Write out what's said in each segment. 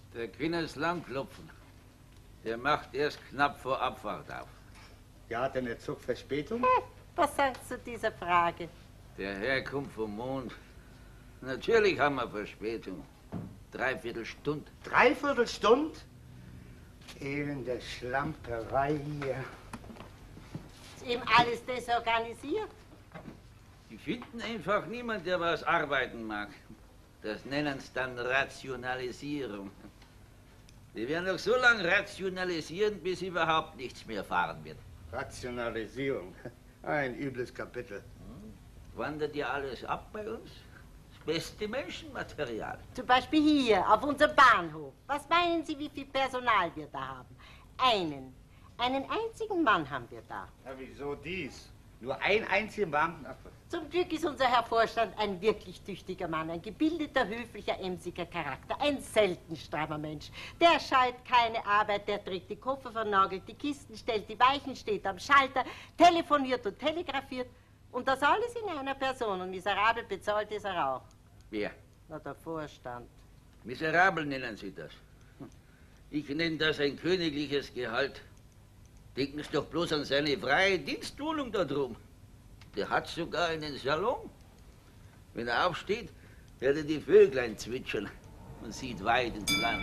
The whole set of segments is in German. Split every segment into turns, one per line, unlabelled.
Der kann es lang klopfen. Der macht erst knapp vor Abfahrt auf.
Ja, hat denn der Zug Verspätung?
Was sagst du zu dieser Frage?
Der Herr kommt vom Mond. Natürlich haben wir Verspätung. 3/4 Stunde.
3/4 Stunde? Elende Schlamperei hier.
Ist eben alles desorganisiert?
Die finden einfach niemand, der was arbeiten mag. Das nennen sie dann Rationalisierung. Die werden doch so lange rationalisieren, bis überhaupt nichts mehr fahren wird.
Rationalisierung. Ein übles Kapitel.
Wandert ja alles ab bei uns? Das beste Menschenmaterial.
Zum Beispiel hier, auf unserem Bahnhof. Was meinen Sie, wie viel Personal wir da haben? Einen einzigen Mann haben wir da.
Ja, wieso dies? Nur einen einzigen Beamten? Ach,
Zum Glück ist unser Herr Vorstand ein wirklich tüchtiger Mann, ein gebildeter, höflicher, emsiger Charakter, ein selten strammer Mensch. Der scheut keine Arbeit, der trägt die Koffer, vernagelt die Kisten, stellt die Weichen, steht am Schalter, telefoniert und telegrafiert. Und das alles in einer Person. Und miserabel bezahlt ist er auch.
Wer?
Na, der Vorstand.
Miserabel nennen Sie das. Ich nenne das ein königliches Gehalt. Denken Sie doch bloß an seine freie Dienstwohnung da drum. Der hat sogar einen Salon. Wenn er aufsteht, hört er die Vöglein zwitschern und sieht weit ins Land.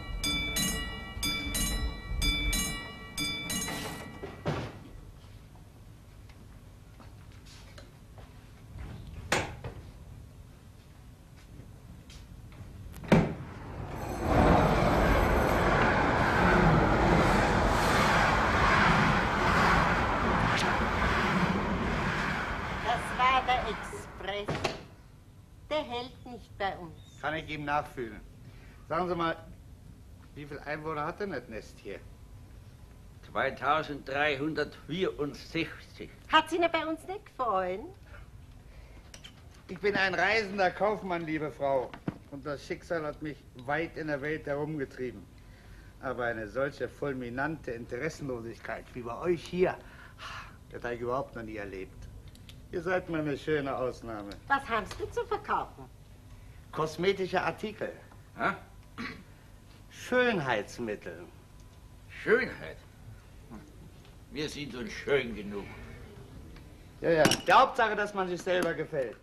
Kann ich ihm nachfühlen. Sagen Sie mal, wie viele Einwohner hat denn das Nest hier?
2364.
Hat's Ihnen bei uns nicht gefallen?
Ich bin ein reisender Kaufmann, liebe Frau. Und das Schicksal hat mich weit in der Welt herumgetrieben. Aber eine solche fulminante Interessenlosigkeit wie bei euch hier, das habe ich überhaupt noch nie erlebt. Ihr seid mal eine schöne Ausnahme.
Was haben Sie zu verkaufen?
Kosmetische Artikel.
Ha?
Schönheitsmittel.
Schönheit? Wir sind uns schön genug.
Ja, ja. Die Hauptsache, dass man sich selber gefällt.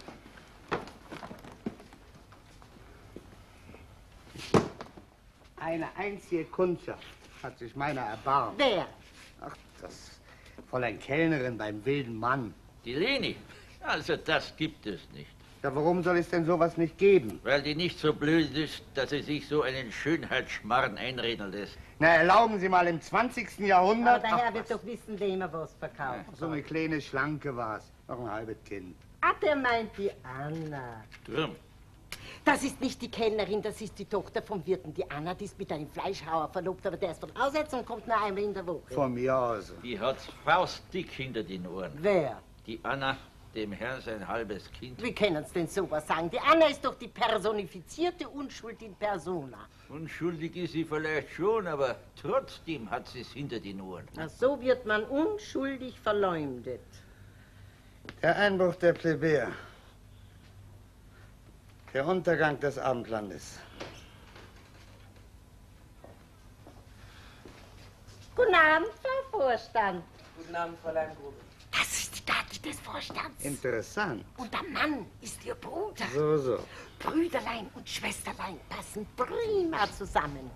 Eine einzige Kundschaft hat sich meiner erbarmt.
Wer?
Ach, das Fräulein Kellnerin beim wilden Mann.
Die Leni? Also das gibt es nicht.
Ja, warum soll es denn sowas nicht geben?
Weil die nicht so blöd ist, dass sie sich so einen Schönheitsschmarrn einreden lässt.
Na, erlauben Sie mal, im 20. Jahrhundert...
Aber der Herr wird doch wissen, wem er was verkauft.
So eine kleine Schlanke war's. Noch ein halbes Kind.
Ach, der meint die Anna.
Drum.
Das ist nicht die Kellnerin, das ist die Tochter vom Wirten. Die Anna, die ist mit einem Fleischhauer verlobt, aber der ist von auswärts und kommt nur einmal in der Woche.
Von mir aus.
Die hat's faustdick hinter den Ohren.
Wer?
Die Anna, dem Herrn sein halbes Kind.
Wie können Sie denn sowas sagen? Die Anna ist doch die personifizierte Unschuld in persona.
Unschuldig ist sie vielleicht schon, aber trotzdem hat sie es hinter den Ohren.
Na, so wird man unschuldig verleumdet.
Der Einbruch der Plebejer. Der Untergang des Abendlandes.
Guten Abend, Frau Vorstand.
Guten Abend, Fräulein Grube.
Das ist die Gattin des Vorstands.
Interessant.
Und der Mann ist ihr Bruder.
So.
Brüderlein und Schwesterlein passen prima zusammen.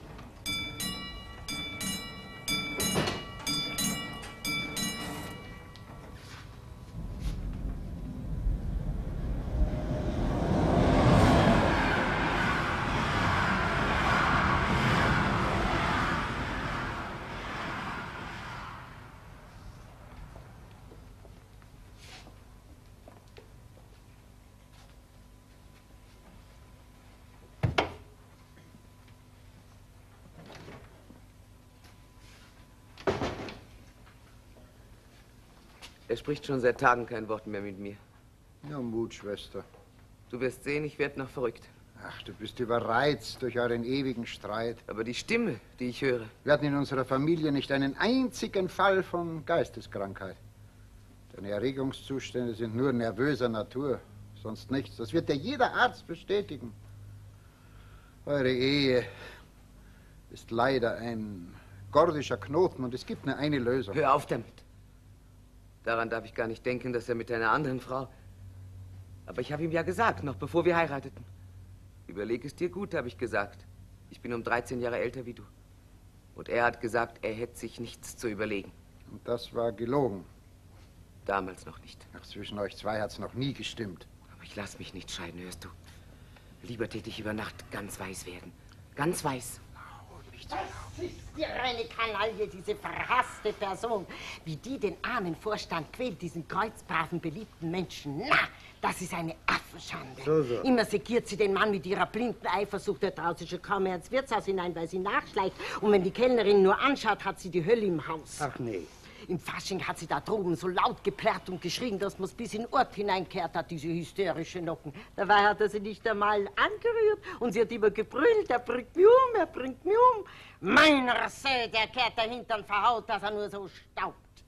Er spricht schon seit Tagen kein Wort mehr mit mir.
Ja, Mut, Schwester.
Du wirst sehen, ich werde noch verrückt.
Ach, du bist überreizt durch euren ewigen Streit.
Aber die Stimme, die ich höre...
Wir hatten in unserer Familie nicht einen einzigen Fall von Geisteskrankheit. Deine Erregungszustände sind nur nervöser Natur, sonst nichts. Das wird dir jeder Arzt bestätigen. Eure Ehe ist leider ein gordischer Knoten und es gibt nur eine Lösung.
Hör auf damit. Daran darf ich gar nicht denken, dass er mit einer anderen Frau... Aber ich habe ihm ja gesagt, noch bevor wir heirateten. Überleg es dir gut, habe ich gesagt. Ich bin um 13 Jahre älter wie du. Und er hat gesagt, er hätte sich nichts zu überlegen.
Und das war gelogen.
Damals noch nicht.
Ach, zwischen euch zwei hat's noch nie gestimmt.
Aber ich lass mich nicht scheiden, hörst du? Lieber täte ich über Nacht ganz weiß werden. Ganz weiß.
Das ist die reine Kanaille, diese verhasste Person. Wie die den armen Vorstand quält, diesen kreuzbraven, beliebten Menschen. Na, das ist eine Affenschande.
So.
Immer segiert sie den Mann mit ihrer blinden Eifersucht. Der traut sich schon kaum mehr ins Wirtshaus hinein, weil sie nachschleicht. Und wenn die Kellnerin nur anschaut, hat sie die Hölle im Haus.
Ach nee.
Im Fasching hat sie da droben so laut geplärrt und geschrien, dass man's bis in den Ort hineinkehrt hat, diese hysterische Nocken. Dabei hat er sie nicht einmal angerührt und sie hat immer gebrüllt, er bringt mich um, er bringt mich um. Meiner See, der kehrt der Hintern verhaut, dass er nur so staubt.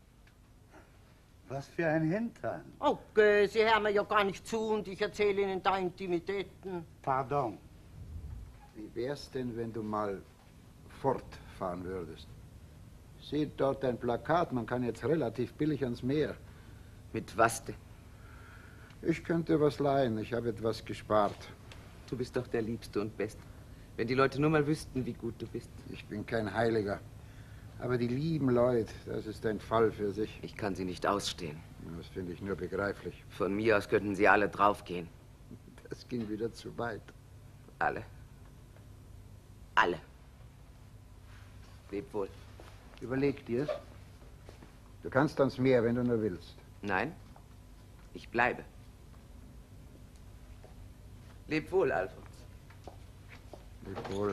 Was für ein Hintern.
Okay, Sie hören mir ja gar nicht zu und ich erzähle Ihnen da Intimitäten.
Pardon.
Wie wär's denn, wenn du mal fortfahren würdest? Seht dort ein Plakat, man kann jetzt relativ billig ans Meer.
Mit was denn?
Ich könnte was leihen, ich habe etwas gespart.
Du bist doch der Liebste und Beste. Wenn die Leute nur mal wüssten, wie gut du bist.
Ich bin kein Heiliger. Aber die lieben Leute, das ist ein Fall für sich.
Ich kann sie nicht ausstehen.
Das finde ich nur begreiflich.
Von mir aus könnten sie alle draufgehen.
Das ging wieder zu weit.
Alle. Alle. Leb wohl.
Überleg dir's. Du kannst ans Meer, wenn du nur willst.
Nein, ich bleibe. Leb wohl, Alfons.
Leb wohl.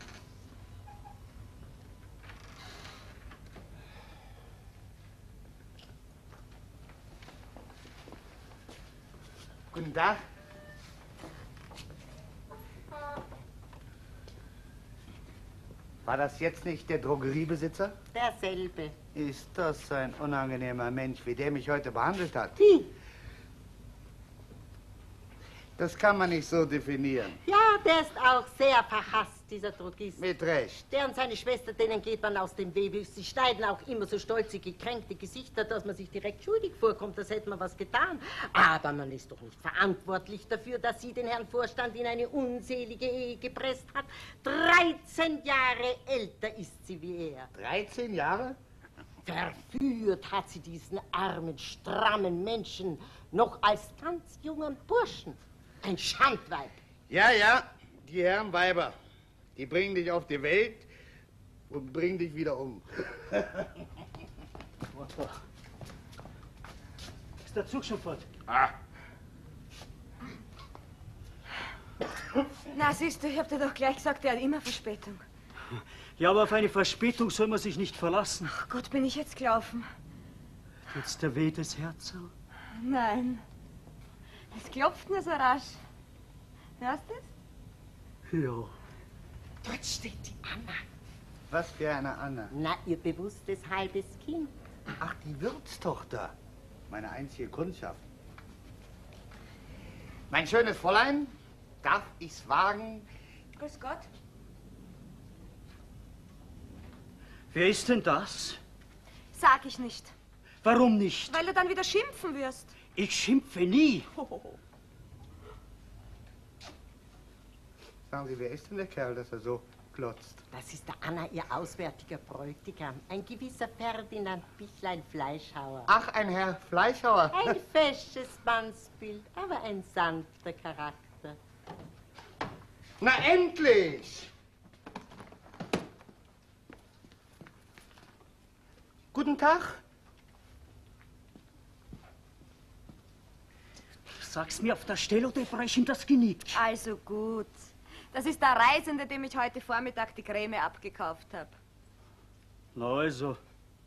Guten Tag. War das jetzt nicht der Drogeriebesitzer?
Derselbe.
Ist das ein unangenehmer Mensch, wie der mich heute behandelt hat?
Wie?
Das kann man nicht so definieren.
Ja, der ist auch sehr verhasst, dieser Drogist.
Mit Recht.
Der und seine Schwester, denen geht man aus dem Weg. Sie schneiden auch immer so stolze, gekränkte Gesichter, dass man sich direkt schuldig vorkommt, als hätte man was getan. Aber man ist doch nicht verantwortlich dafür, dass sie den Herrn Vorstand in eine unselige Ehe gepresst hat. 13 Jahre älter ist sie wie er.
13 Jahre?
Verführt hat sie diesen armen, strammen Menschen noch als ganz jungen Burschen. Ein Schandweib.
Ja, die Herren Weiber, die bringen dich auf die Welt und bringen dich wieder um.
Ist der Zug schon fort?
Na, siehst du, ich hab dir doch gleich gesagt, der hat immer Verspätung.
Ja, aber auf eine Verspätung soll man sich nicht verlassen.
Ach Gott, bin ich jetzt gelaufen?
Tut's dir weh, das Herz so?
Nein. Es klopft nur so rasch. Hörst du es?
Ja.
Dort steht die Anna.
Was für eine Anna?
Na, ihr bewusstes halbes Kind.
Ach, die Wirtstochter. Meine einzige Kundschaft. Mein schönes Fräulein, darf ich's wagen?
Grüß Gott.
Wer ist denn das?
Sag ich nicht.
Warum nicht?
Weil du dann wieder schimpfen wirst.
Ich schimpfe nie.
Sagen Sie, wer ist denn der Kerl, dass er so glotzt?
Das ist der Anna, ihr auswärtiger Bräutigam. Ein gewisser Ferdinand Bichlein Fleischhauer.
Ach, ein Herr Fleischhauer.
Ein fesches Mannsbild, aber ein sanfter Charakter.
Na, endlich! Guten Tag.
Sag's mir auf der Stelle oder ich brech ihm das Genick.
Also gut. Das ist der Reisende, dem ich heute Vormittag die Creme abgekauft habe.
Na also.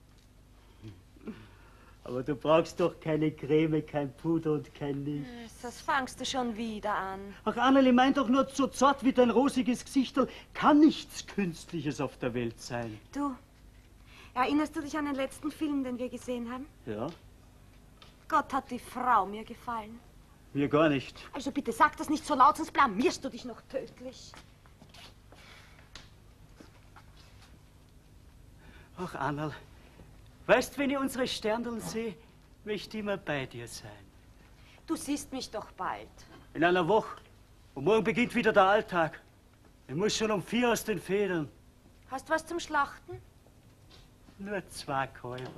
Aber du brauchst doch keine Creme, kein Puder und kein Nichts.
Das fangst du schon wieder an.
Ach, Anneli meint doch nur, so zart wie dein rosiges Gesichtel kann nichts Künstliches auf der Welt sein.
Du, erinnerst du dich an den letzten Film, den wir gesehen haben?
Ja?
Gott hat die Frau mir gefallen.
Mir gar nicht.
Also bitte sag das nicht so laut, sonst blamierst du dich noch tödlich.
Ach, Annerl, weißt, wenn ich unsere Sterndeln sehe, möchte ich immer bei dir sein.
Du siehst mich doch bald.
In einer Woche. Und morgen beginnt wieder der Alltag. Ich muss schon um 4 aus den Federn.
Hast was zum Schlachten?
Nur 2 Kälber.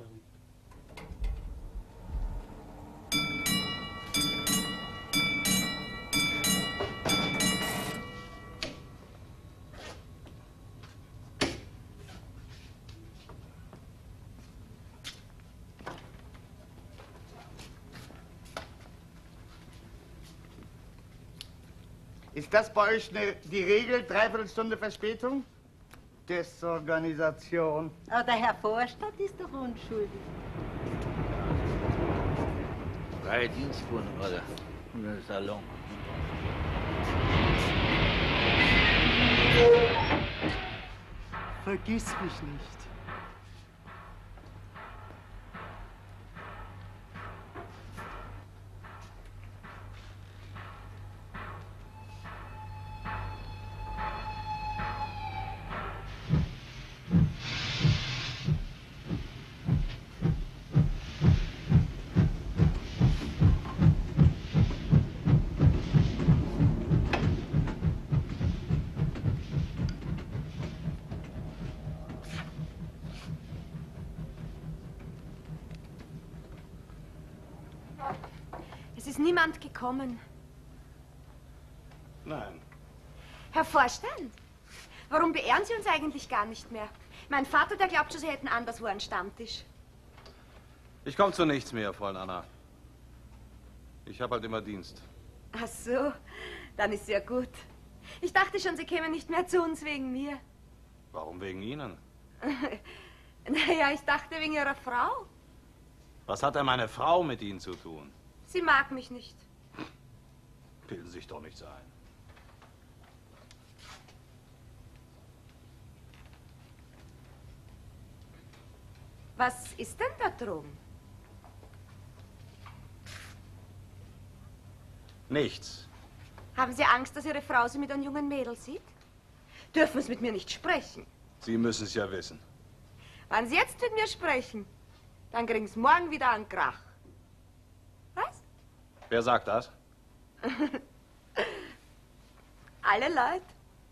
Ist das bei euch die Regel, 3/4 Verspätung? Desorganisation.
Aber der Herr Vorstand ist doch unschuldig.
Freie Dienstwohnung, oder? Im Salon.
Vergiss mich nicht.
Es ist niemand gekommen.
Nein.
Herr Vorstand, warum beehren Sie uns eigentlich gar nicht mehr? Mein Vater, der glaubt schon, Sie hätten anderswo einen Stammtisch.
Ich komme zu nichts mehr, Fräulein Anna. Ich habe halt immer Dienst.
Ach so, dann ist ja gut. Ich dachte schon, Sie kämen nicht mehr zu uns wegen mir.
Warum wegen Ihnen?
Naja, ich dachte wegen Ihrer Frau.
Was hat denn meine Frau mit Ihnen zu tun?
Sie mag mich nicht.
Bilden Sie sich doch nichts ein.
Was ist denn da drum?
Nichts.
Haben Sie Angst, dass Ihre Frau Sie mit einem jungen Mädel sieht? Dürfen Sie mit mir nicht sprechen?
Sie müssen es ja wissen.
Wenn Sie jetzt mit mir sprechen, dann kriegen Sie morgen wieder einen Krach. Was?
Wer sagt das?
Alle Leute?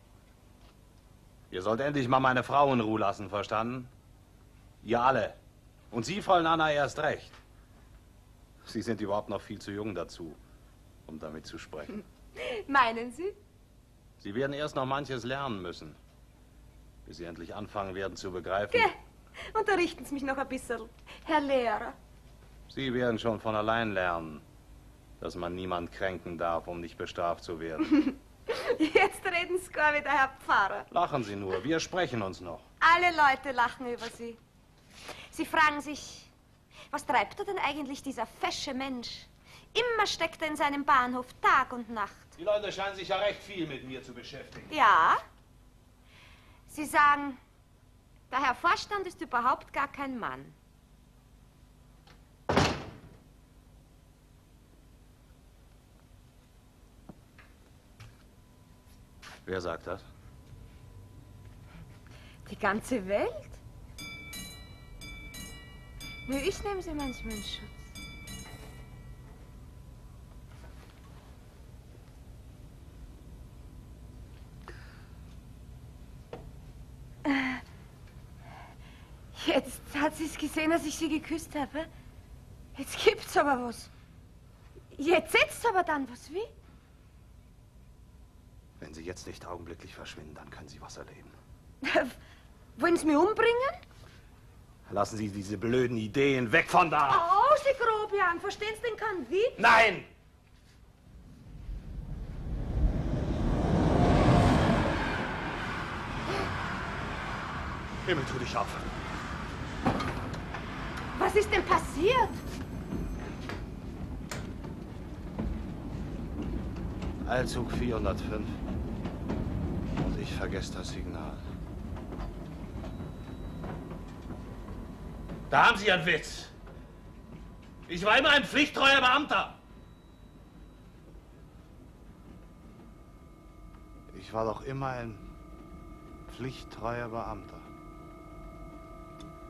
Ihr sollt endlich mal meine Frau in Ruhe lassen, verstanden? Ihr alle. Und Sie, Fräulein Anna, erst recht. Sie sind überhaupt noch viel zu jung dazu, um damit zu sprechen.
Meinen Sie?
Sie werden erst noch manches lernen müssen, bis Sie endlich anfangen werden zu begreifen.
Geh, unterrichten Sie mich noch ein bisschen, Herr Lehrer.
Sie werden schon von allein lernen, dass man niemand kränken darf, um nicht bestraft zu werden.
Jetzt reden Sie gar wieder, Herr Pfarrer.
Lachen Sie nur, wir sprechen uns noch.
Alle Leute lachen über Sie. Sie fragen sich, was treibt er denn eigentlich, dieser fesche Mensch? Immer steckt er in seinem Bahnhof Tag und Nacht.
Die Leute scheinen sich ja recht viel mit mir zu beschäftigen.
Ja? Sie sagen, der Herr Vorstand ist überhaupt gar kein Mann.
Wer sagt das?
Die ganze Welt? Nö, ich nehme sie manchmal in Schutz. Jetzt hat sie es gesehen, dass ich sie geküsst habe. Jetzt gibt's aber was. Jetzt setzt aber dann was, wie?
Wenn Sie jetzt nicht augenblicklich verschwinden, dann können Sie was erleben.
Wollen Sie mich umbringen?
Lassen Sie diese blöden Ideen weg von da!
Oh, Sie Grobian, verstehen Sie den kann wie?
Nein! Himmel, tu dich auf!
Was ist denn passiert?
Eilzug 405. Und ich vergesse das Signal. Da haben Sie einen Witz. Ich war immer ein pflichttreuer Beamter. Ich war doch immer ein pflichttreuer Beamter.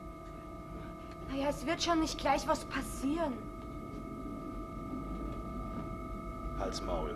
Naja, es wird schon nicht gleich was passieren.
Halt's Maul.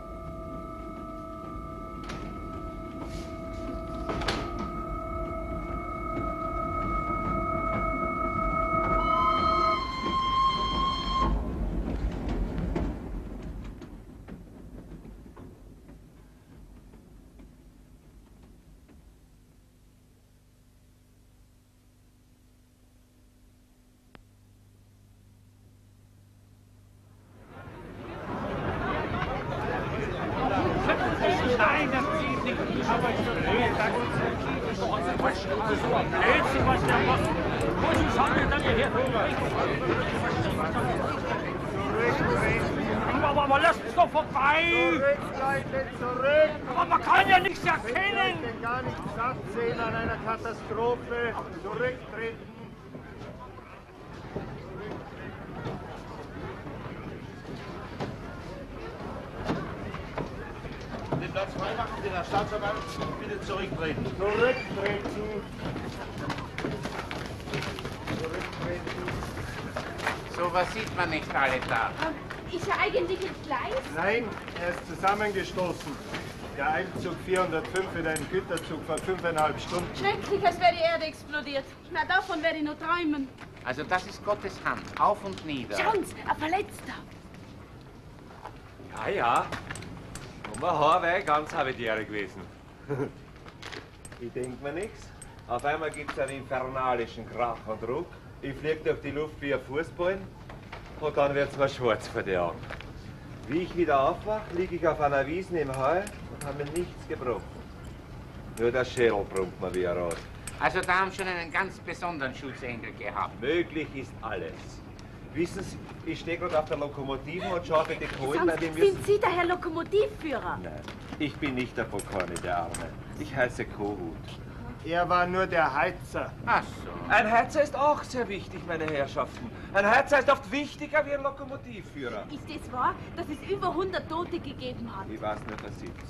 Aber lasst es doch vorbei!
Zurück, Leute, zurück!
Aber man kann ja nichts erkennen!
Ich kann gar nicht satt sehen an einer Katastrophe. Zurücktreten!
Den Platz freimachen, den Herr Staatsanwalt, bitte zurücktreten.
Zurücktreten! Zurücktreten!
So was sieht man nicht alle Tage.
Ist er eigentlich im Gleis?
Nein, er ist zusammengestoßen. Der Eilzug 405 in einen Güterzug vor 5,5 Stunden.
Schrecklich, als wäre die Erde explodiert. Na, davon werde ich nur träumen.
Also das ist Gottes Hand, auf und nieder.
Schauen's, ein Verletzter.
Ja, ja. Um ein Haar wäre ganz habitäre gewesen. Ich denk mir nichts. Auf einmal gibt's einen infernalischen Krach und Druck. Ich flieg durch die Luft wie ein Fußball. Und dann wird's mir schwarz vor die Augen. Wie ich wieder aufwach, liege ich auf einer Wiesn im Heu und habe mir nichts gebrochen. Nur der Schädel brummt mir wie ein Rad.
Also da haben schon einen ganz besonderen Schutzengel gehabt.
Möglich ist alles. Wissen Sie, ich stehe gerade auf der Lokomotive und schaue die Kohlen, weil wir
Sind Sie der Herr Lokomotivführer?
Nein, ich bin nicht der Pokorny, der Arme. Ich heiße Kohut.
Er war nur der Heizer.
Ach so.
Ein Heizer ist auch sehr wichtig, meine Herrschaften. Ein Heizer ist oft wichtiger wie ein Lokomotivführer.
Ist es wahr, dass es über 100 Tote gegeben hat?
Ich weiß nicht, was 17.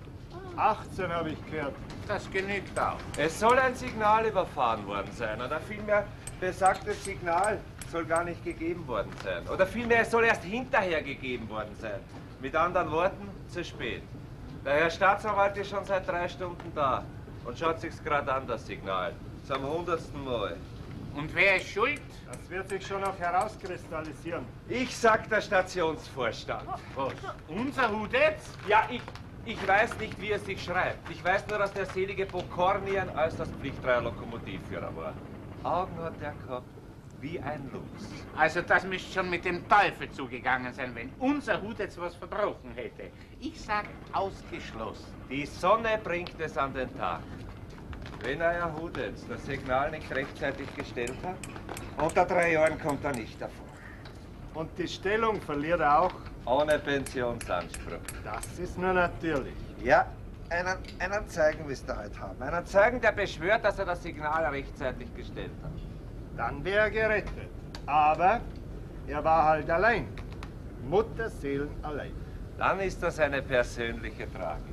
18 habe ich gehört.
Das genügt auch.
Es soll ein Signal überfahren worden sein. Oder vielmehr, besagtes Signal soll gar nicht gegeben worden sein. Oder vielmehr, es soll erst hinterher gegeben worden sein. Mit anderen Worten, zu spät. Der Herr Staatsanwalt ist schon seit 3 Stunden da und schaut sich's gerade an, das Signal. Zum 100. Mal.
Und wer ist schuld?
Das wird sich schon noch herauskristallisieren.
Ich sag der Stationsvorstand.
Was? Unser Hut jetzt?
Ja, ich weiß nicht, wie es sich schreibt. Ich weiß nur, dass der selige Pokorny ein äußerst pflichttreuer Lokomotivführer war. Augen hat er gehabt wie ein Luchs.
Also das müsste schon mit dem Teufel zugegangen sein, wenn unser Hut jetzt was verbrochen hätte. Ich sag ausgeschlossen.
Die Sonne bringt es an den Tag. Wenn euer Hut jetzt das Signal nicht rechtzeitig gestellt hat, unter 3 Jahren kommt er nicht davor.
Und die Stellung verliert er auch?
Ohne Pensionsanspruch.
Das ist nur natürlich.
Ja, einen Zeugen müsst ihr heute haben. Einen Zeugen, der beschwört, dass er das Signal rechtzeitig gestellt hat.
Dann wäre er gerettet. Aber er war halt allein. Mutterseelen allein.
Dann ist das eine persönliche Tragik.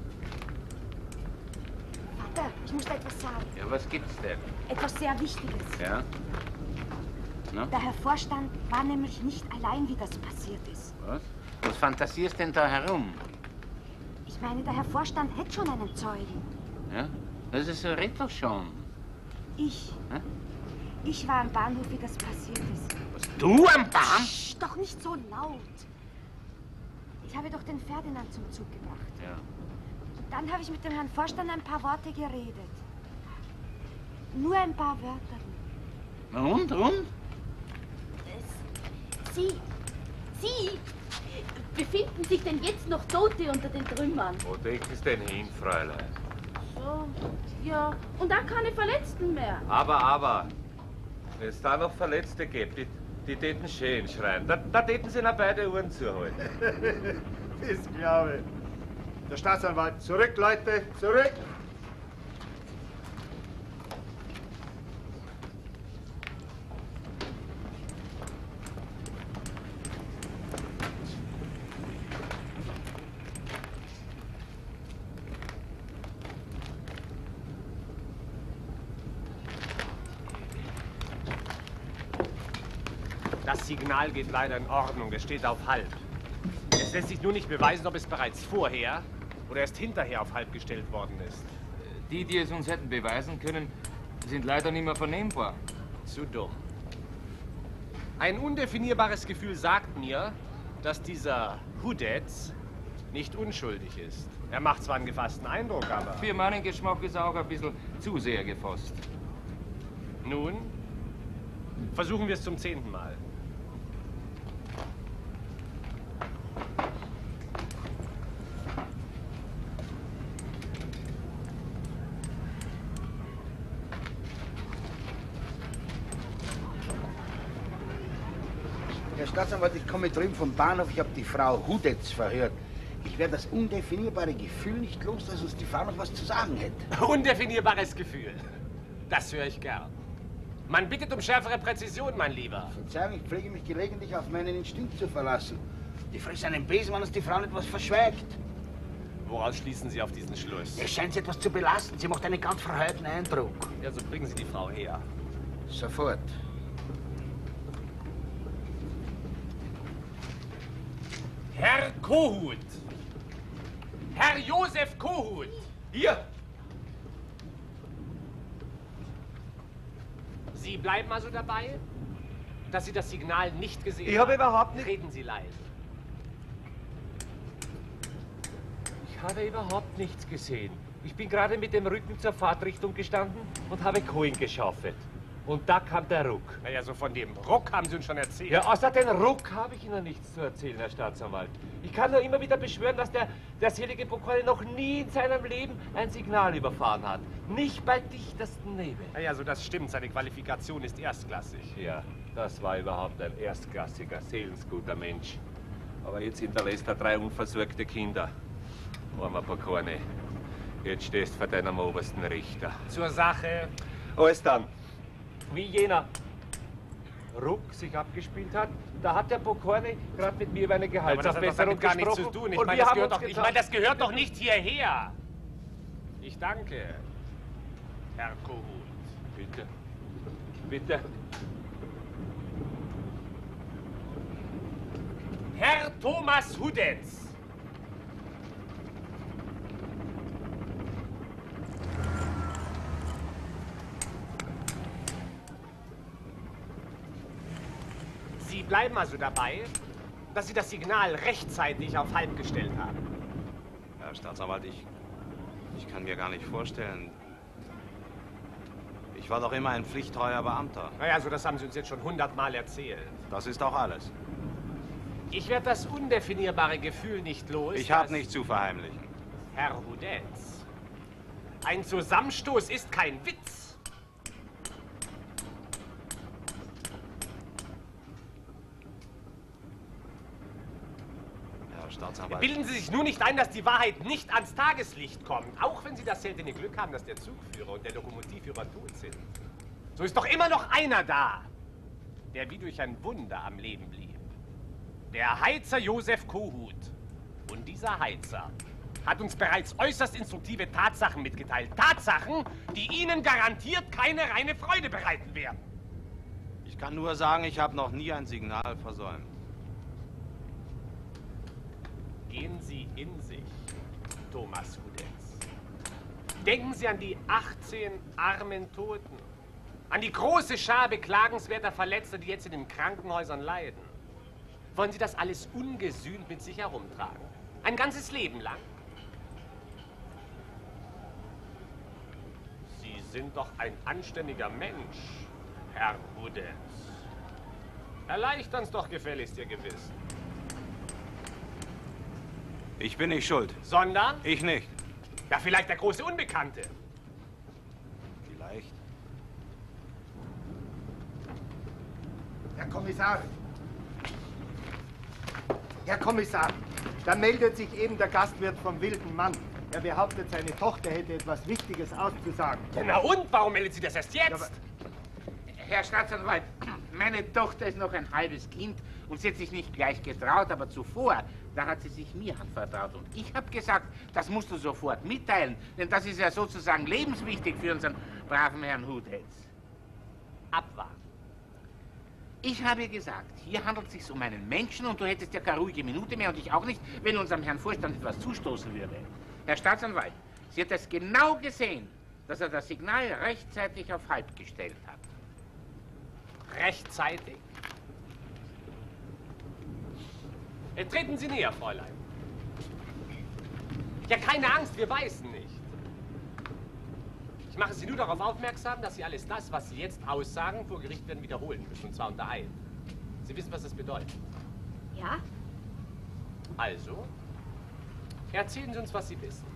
Vater, ich muss dir etwas sagen.
Ja, was gibt's denn?
Etwas sehr Wichtiges.
Ja? Na?
Der Herr Vorstand war nämlich nicht allein, wie das passiert ist.
Was? Was fantasierst denn da herum?
Ich meine, der Herr Vorstand hätte schon einen Zeugen.
Ja? Das ist so, red doch schon.
Ich.
Hä?
Ich war am Bahnhof, wie das passiert ist.
Was, du am Bahn?
Psst, doch nicht so laut. Ich habe doch den Ferdinand zum Zug gebracht.
Ja.
Und dann habe ich mit dem Herrn Vorstand ein paar Worte geredet. Nur ein paar Wörter.
Na und?
Sie befinden sich denn jetzt noch Tote unter den Trümmern?
Wo denkt es denn hin, Fräulein?
So, ja. Und auch keine Verletzten mehr.
Aber, wenn es da noch Verletzte gibt, die täten schön schreien. Da täten sie noch beide Ohren zuhalten.
Das glaube ich. Der Staatsanwalt, zurück, Leute, zurück!
Das Signal geht leider in Ordnung. Es steht auf halb. Es lässt sich nur nicht beweisen, ob es bereits vorher oder erst hinterher auf halb gestellt worden ist.
Die, die es uns hätten beweisen können, sind leider nicht mehr vernehmbar.
Zu dumm. Ein undefinierbares Gefühl sagt mir, dass dieser Hudetz nicht unschuldig ist. Er macht zwar einen gefassten Eindruck, aber...
Für meinen Geschmack ist er auch ein bisschen zu sehr gefasst.
Nun, versuchen wir es zum 10. Mal.
Herr Staatsanwalt, ich komme drüben vom Bahnhof. Ich habe die Frau Hudetz verhört. Ich werde das undefinierbare Gefühl nicht los, dass uns die Frau noch was zu sagen hätte.
Undefinierbares Gefühl. Das höre ich gern. Man bittet um schärfere Präzision, mein Lieber.
Verzeihung, ich pflege mich gelegentlich auf meinen Instinkt zu verlassen. Die frisst einen Besen, wenn uns die Frau etwas verschweigt.
Woraus schließen Sie auf diesen Schluss?
Es scheint sie etwas zu belasten. Sie macht einen ganz verheerten Eindruck.
Ja, so bringen Sie die Frau her.
Sofort.
Herr Kohut! Herr Josef Kohut! Hier! Sie bleiben also dabei, dass Sie das Signal nicht gesehen haben?
Ich habe überhaupt nicht...
Reden Sie leise.
Ich habe überhaupt nichts gesehen. Ich bin gerade mit dem Rücken zur Fahrtrichtung gestanden und habe Kohlen geschaufelt. Und da kam der Ruck.
Naja, so von dem Ruck haben Sie uns schon erzählt.
Ja, außer dem Ruck habe ich Ihnen nichts zu erzählen, Herr Staatsanwalt. Ich kann nur immer wieder beschwören, dass der selige Pokal noch nie in seinem Leben ein Signal überfahren hat. Nicht bei dichtesten Nebel.
Naja, so das stimmt. Seine Qualifikation ist erstklassig.
Ja, das war überhaupt ein erstklassiger, seelensguter Mensch. Aber jetzt hinterlässt er 3 unversorgte Kinder. Armer Pokorne, jetzt stehst du vor deinem obersten Richter.
Zur Sache.
Alles dann. Wie jener Ruck sich abgespielt hat, da hat der Pokorne gerade mit mir über eine Gehaltsaufbesserung
gar nichts zu
gesprochen.
tun.
Und wir haben uns
ich meine, das gehört doch nicht hierher. Ich danke, Herr Kohut.
Bitte. Bitte.
Herr Thomas Hudetz. Sie bleiben also dabei, dass Sie das Signal rechtzeitig auf halb gestellt haben.
Herr Staatsanwalt, ich kann mir gar nicht vorstellen. Ich war doch immer ein pflichttreuer Beamter.
Naja, also das haben Sie uns jetzt schon 100-mal erzählt.
Das ist auch alles.
Ich werde das undefinierbare Gefühl nicht los.
Ich habe nichts zu verheimlichen.
Herr Hudetz, ein Zusammenstoß ist kein Witz.
Staatsanwalt.
Bilden Sie sich nur nicht ein, dass die Wahrheit nicht ans Tageslicht kommt, auch wenn Sie das seltene Glück haben, dass der Zugführer und der Lokomotivführer tot sind. So ist doch immer noch einer da, der wie durch ein Wunder am Leben blieb. Der Heizer Josef Kohut. Und dieser Heizer hat uns bereits äußerst instruktive Tatsachen mitgeteilt. Tatsachen, die Ihnen garantiert keine reine Freude bereiten werden.
Ich kann nur sagen, ich habe noch nie ein Signal versäumt.
Gehen Sie in sich, Thomas Hudetz. Denken Sie an die 18 armen Toten, an die große Schar beklagenswerter Verletzter, die jetzt in den Krankenhäusern leiden. Wollen Sie das alles ungesühnt mit sich herumtragen? Ein ganzes Leben lang? Sie sind doch ein anständiger Mensch, Herr Hudetz. Erleichtern Sie doch gefälligst Ihr Gewissen.
Ich bin nicht schuld.
Sondern?
Ich nicht.
Ja, vielleicht der große Unbekannte.
Vielleicht.
Herr Kommissar! Herr Kommissar, da meldet sich eben der Gastwirt vom wilden Mann. Er behauptet, seine Tochter hätte etwas Wichtiges auszusagen.
Na und? Warum meldet sie das erst jetzt?
Herr Staatsanwalt, meine Tochter ist noch ein halbes Kind und sie hat sich nicht gleich getraut, aber zuvor, da hat sie sich mir anvertraut. Und ich habe gesagt, das musst du sofort mitteilen, denn das ist ja sozusagen lebenswichtig für unseren braven Herrn Hudetz.
Abwarten.
Ich habe gesagt, hier handelt es sich um einen Menschen und du hättest ja keine ruhige Minute mehr und ich auch nicht, wenn unserem Herrn Vorstand etwas zustoßen würde. Herr Staatsanwalt, Sie hat das genau gesehen, dass er das Signal rechtzeitig auf halb gestellt hat.
Rechtzeitig? Treten Sie näher, Fräulein. Ja, keine Angst, wir beißen nicht. Ich mache Sie nur darauf aufmerksam, dass Sie alles das, was Sie jetzt aussagen, vor Gericht werden wiederholen müssen, und zwar unter Eid. Sie wissen, was das bedeutet.
Ja?
Also, erzählen Sie uns, was Sie wissen.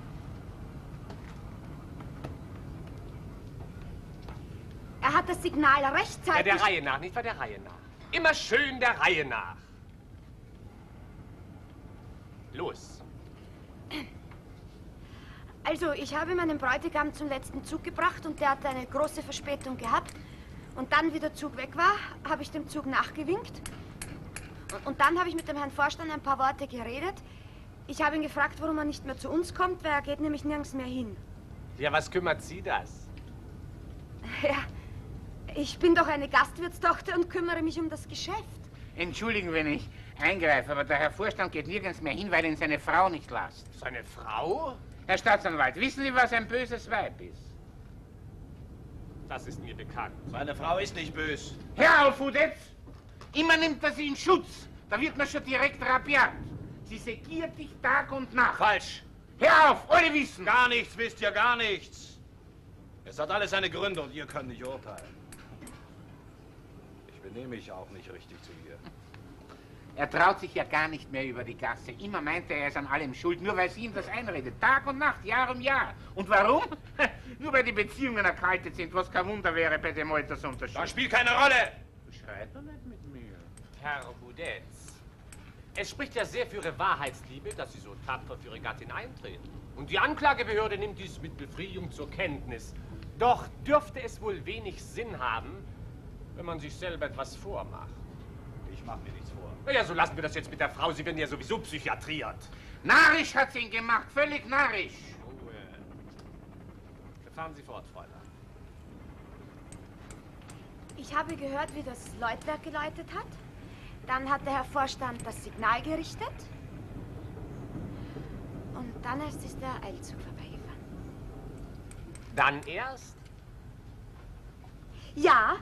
Er hat das Signal
Ja,
rechtzeitig...
der Reihe nach, nicht wahr? Der Reihe nach. Immer schön der Reihe nach. Los.
Also, ich habe meinen Bräutigam zum letzten Zug gebracht und der hatte eine große Verspätung gehabt. Und dann, wie der Zug weg war, habe ich dem Zug nachgewinkt. Und dann habe ich mit dem Herrn Vorstand ein paar Worte geredet. Ich habe ihn gefragt, warum er nicht mehr zu uns kommt, weil er geht nämlich nirgends mehr hin.
Ja, was kümmert Sie das?
Ja, ich bin doch eine Gastwirtstochter und kümmere mich um das Geschäft.
Entschuldigen, wenn ich eingreife, aber der Herr Vorstand geht nirgends mehr hin, weil ihn seine Frau nicht lasst.
Seine Frau?
Herr Staatsanwalt, wissen Sie, was ein böses Weib ist?
Das ist mir bekannt.
Seine Frau ist nicht bös.
Hör auf, Hudetz! Immer nimmt er sie in Schutz. Da wird man schon direkt rabiat. Sie segiert dich Tag und Nacht.
Falsch.
Hör auf, alle wissen.
Gar nichts wisst ihr, gar nichts. Es hat alles seine Gründe und ihr könnt nicht urteilen. Ich benehme mich auch nicht richtig zu ihr.
Er traut sich ja gar nicht mehr über die Gasse. Immer meint er ist an allem schuld, nur weil sie ihm das einredet. Tag und Nacht, Jahr um Jahr. Und warum? Nur weil die Beziehungen erkaltet sind, was kein Wunder wäre bei dem Altersunterschied.
Das spielt keine Rolle.
Du schreit doch nicht mit mir.
Herr Hudetz, es spricht ja sehr für Ihre Wahrheitsliebe, dass Sie so tapfer für Ihre Gattin eintreten. Und die Anklagebehörde nimmt dies mit Befriedigung zur Kenntnis. Doch dürfte es wohl wenig Sinn haben, wenn man sich selber etwas vormacht.
Ich mache mir nichts vor.
Na ja, so lassen wir das jetzt mit der Frau. Sie werden ja sowieso psychiatriert.
Narrisch hat sie ihn gemacht, völlig narrisch.
Ruhe. Fahren Sie fort, Fräulein.
Ich habe gehört, wie das Läutwerk geläutet hat. Dann hat der Herr Vorstand das Signal gerichtet. Und dann erst ist der Eilzug vorbeigefahren.
Dann erst?
Ja.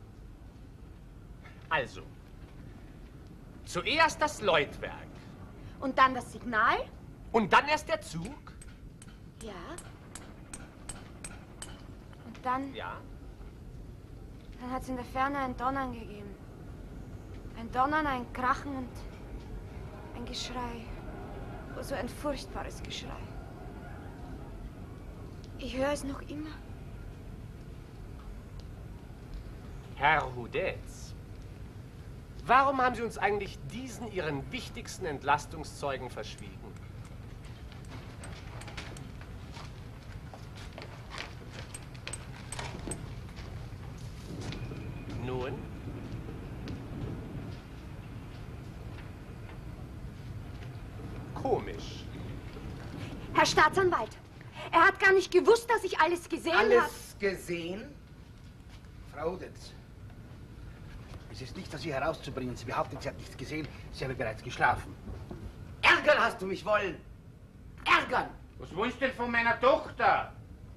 Also, zuerst das Läutwerk.
Und dann das Signal.
Und dann erst der Zug?
Ja. Und dann...
Ja.
Dann hat es in der Ferne ein Donnern gegeben. Ein Donnern, ein Krachen und ein Geschrei. Oh, so ein furchtbares Geschrei. Ich höre es noch immer.
Herr Hudetz, warum haben Sie uns eigentlich diesen Ihren wichtigsten Entlastungszeugen verschwiegen? Nun? Komisch.
Herr Staatsanwalt, er hat gar nicht gewusst, dass ich alles gesehen habe.
Alles gesehen? Frau Hudetz, es ist nicht, das Sie herauszubringen. Sie behauptet, sie hat nichts gesehen, sie habe bereits geschlafen.
Ärgern hast du mich wollen! Ärgern!
Was willst du denn von meiner Tochter?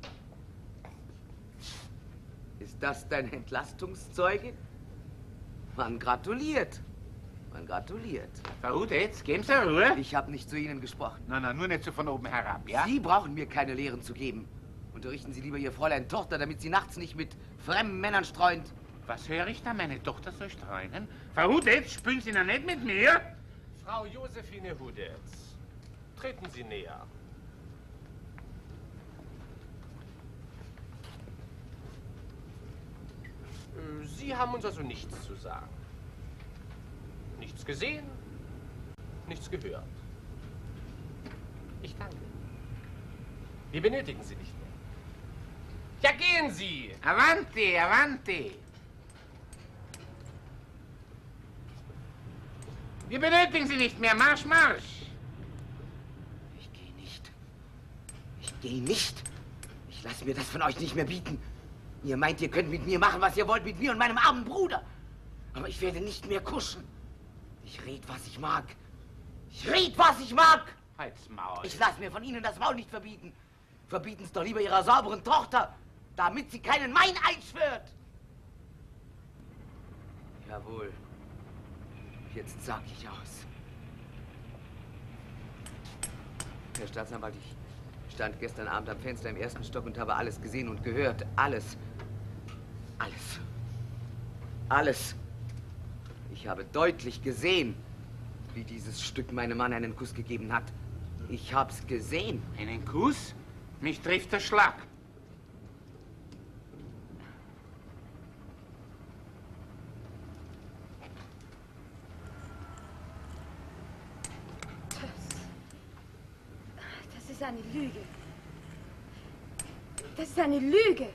Ist das dein Entlastungszeuge? Man gratuliert. Man gratuliert.
Frau Hudetz, geben Sie Ruhe.
Ich habe nicht zu Ihnen gesprochen.
Nein, nur nicht so von oben herab, ja?
Sie brauchen mir keine Lehren zu geben. Unterrichten Sie lieber Ihr Fräulein Tochter, damit sie nachts nicht mit fremden Männern streunt.
Was höre ich da? Meine Tochter soll streunen? Frau Hudetz, spielen Sie noch nicht mit mir?
Frau Josephine Hudetz, treten Sie näher. Sie haben uns also nichts zu sagen. Nichts gesehen, nichts gehört. Ich danke. Wir benötigen Sie nicht mehr. Ja, gehen Sie!
Avanti, avanti! Wir benötigen Sie nicht mehr. Marsch, marsch!
Ich gehe nicht. Ich gehe nicht. Ich lasse mir das von euch nicht mehr bieten. Ihr meint, ihr könnt mit mir machen, was ihr wollt, mit mir und meinem armen Bruder. Aber ich werde nicht mehr kuschen. Ich red, was ich mag. Ich red, was ich mag.
Halt's Maul.
Ich lasse mir von Ihnen das Maul nicht verbieten. Verbieten es doch lieber Ihrer sauberen Tochter, damit sie keinen Meineid schwört. Jawohl. Jetzt sag ich aus. Herr Staatsanwalt, ich stand gestern Abend am Fenster im 1. Stock und habe alles gesehen und gehört. Alles. Alles. Alles. Ich habe deutlich gesehen, wie dieses Stück meinem Mann einen Kuss gegeben hat. Ich hab's gesehen.
Einen Kuss? Mich trifft der Schlag.
Das ist eine Lüge. Das ist eine Lüge.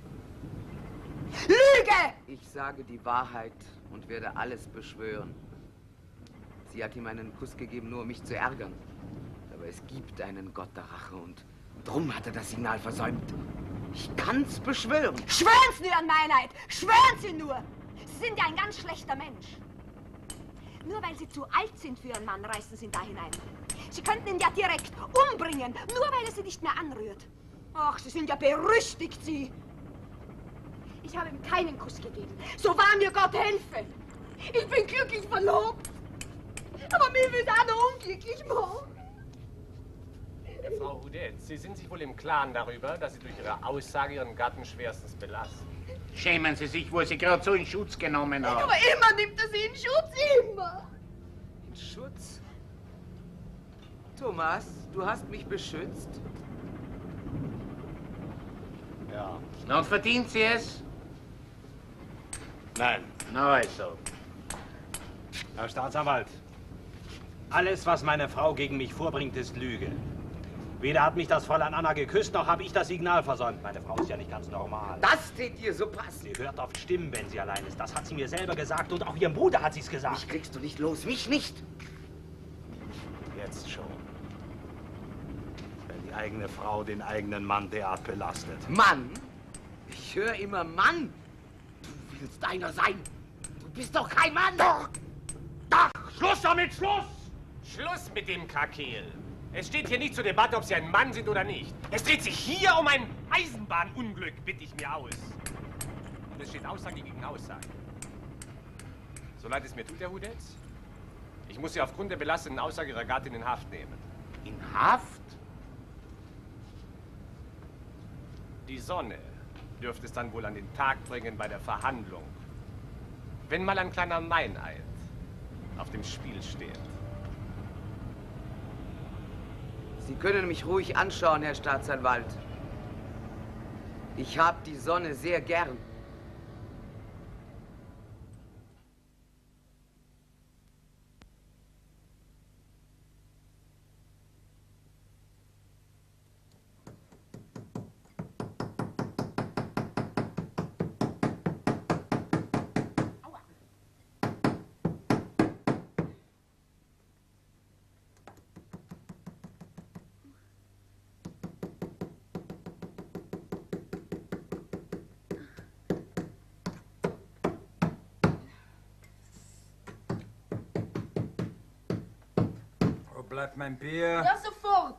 Lüge!
Ich sage die Wahrheit und werde alles beschwören. Sie hat ihm einen Kuss gegeben, nur um mich zu ärgern. Aber es gibt einen Gott der Rache und drum hat er das Signal versäumt. Ich kann's beschwören.
Schwören Sie nur an Meineid! Schwören Sie nur! Sie sind ja ein ganz schlechter Mensch. Nur weil Sie zu alt sind für Ihren Mann, reißen Sie ihn da hinein. Sie könnten ihn ja direkt umbringen, nur weil er Sie nicht mehr anrührt. Ach, Sie sind ja berüchtigt, Sie. Ich habe ihm keinen Kuss gegeben. So wahr mir Gott helfe. Ich bin glücklich verlobt. Aber mir wird Anne unglücklich machen.
Frau Hudet, Sie sind sich wohl im Klaren darüber, dass Sie durch Ihre Aussage Ihren Gatten schwerstens belasten.
Schämen Sie sich, wo Sie gerade so in Schutz genommen haben.
Aber immer nimmt er Sie in Schutz, immer.
In Schutz? Thomas, du hast mich beschützt?
Ja.
Und verdient sie es?
Nein.
Na also.
Herr Staatsanwalt, alles, was meine Frau gegen mich vorbringt, ist Lüge. Weder hat mich das Fräulein Anna geküsst, noch habe ich das Signal versäumt. Meine Frau ist ja nicht ganz normal.
Das steht ihr so passen.
Sie hört oft Stimmen, wenn sie allein ist. Das hat sie mir selber gesagt und auch ihrem Bruder hat sie es gesagt.
Mich kriegst du nicht los, mich nicht.
Jetzt schon. Wenn die eigene Frau den eigenen Mann derart belastet.
Mann? Ich höre immer Mann. Du willst einer sein. Du bist doch kein Mann.
Doch! Schluss damit, Schluss! Schluss mit dem Kakel. Es steht hier nicht zur Debatte, ob Sie ein Mann sind oder nicht. Es dreht sich hier um ein Eisenbahnunglück, bitte ich mir aus. Und es steht Aussage gegen Aussage. So leid es mir tut, Herr Hudetz, ich muss Sie aufgrund der belastenden Aussage Ihrer Gattin in Haft nehmen.
In Haft?
Die Sonne dürfte es dann wohl an den Tag bringen bei der Verhandlung. Wenn mal ein kleiner Meineid auf dem Spiel steht.
Sie können mich ruhig anschauen, Herr Staatsanwalt. Ich habe die Sonne sehr gern.
Bleibt mein Bier?
Ja, sofort.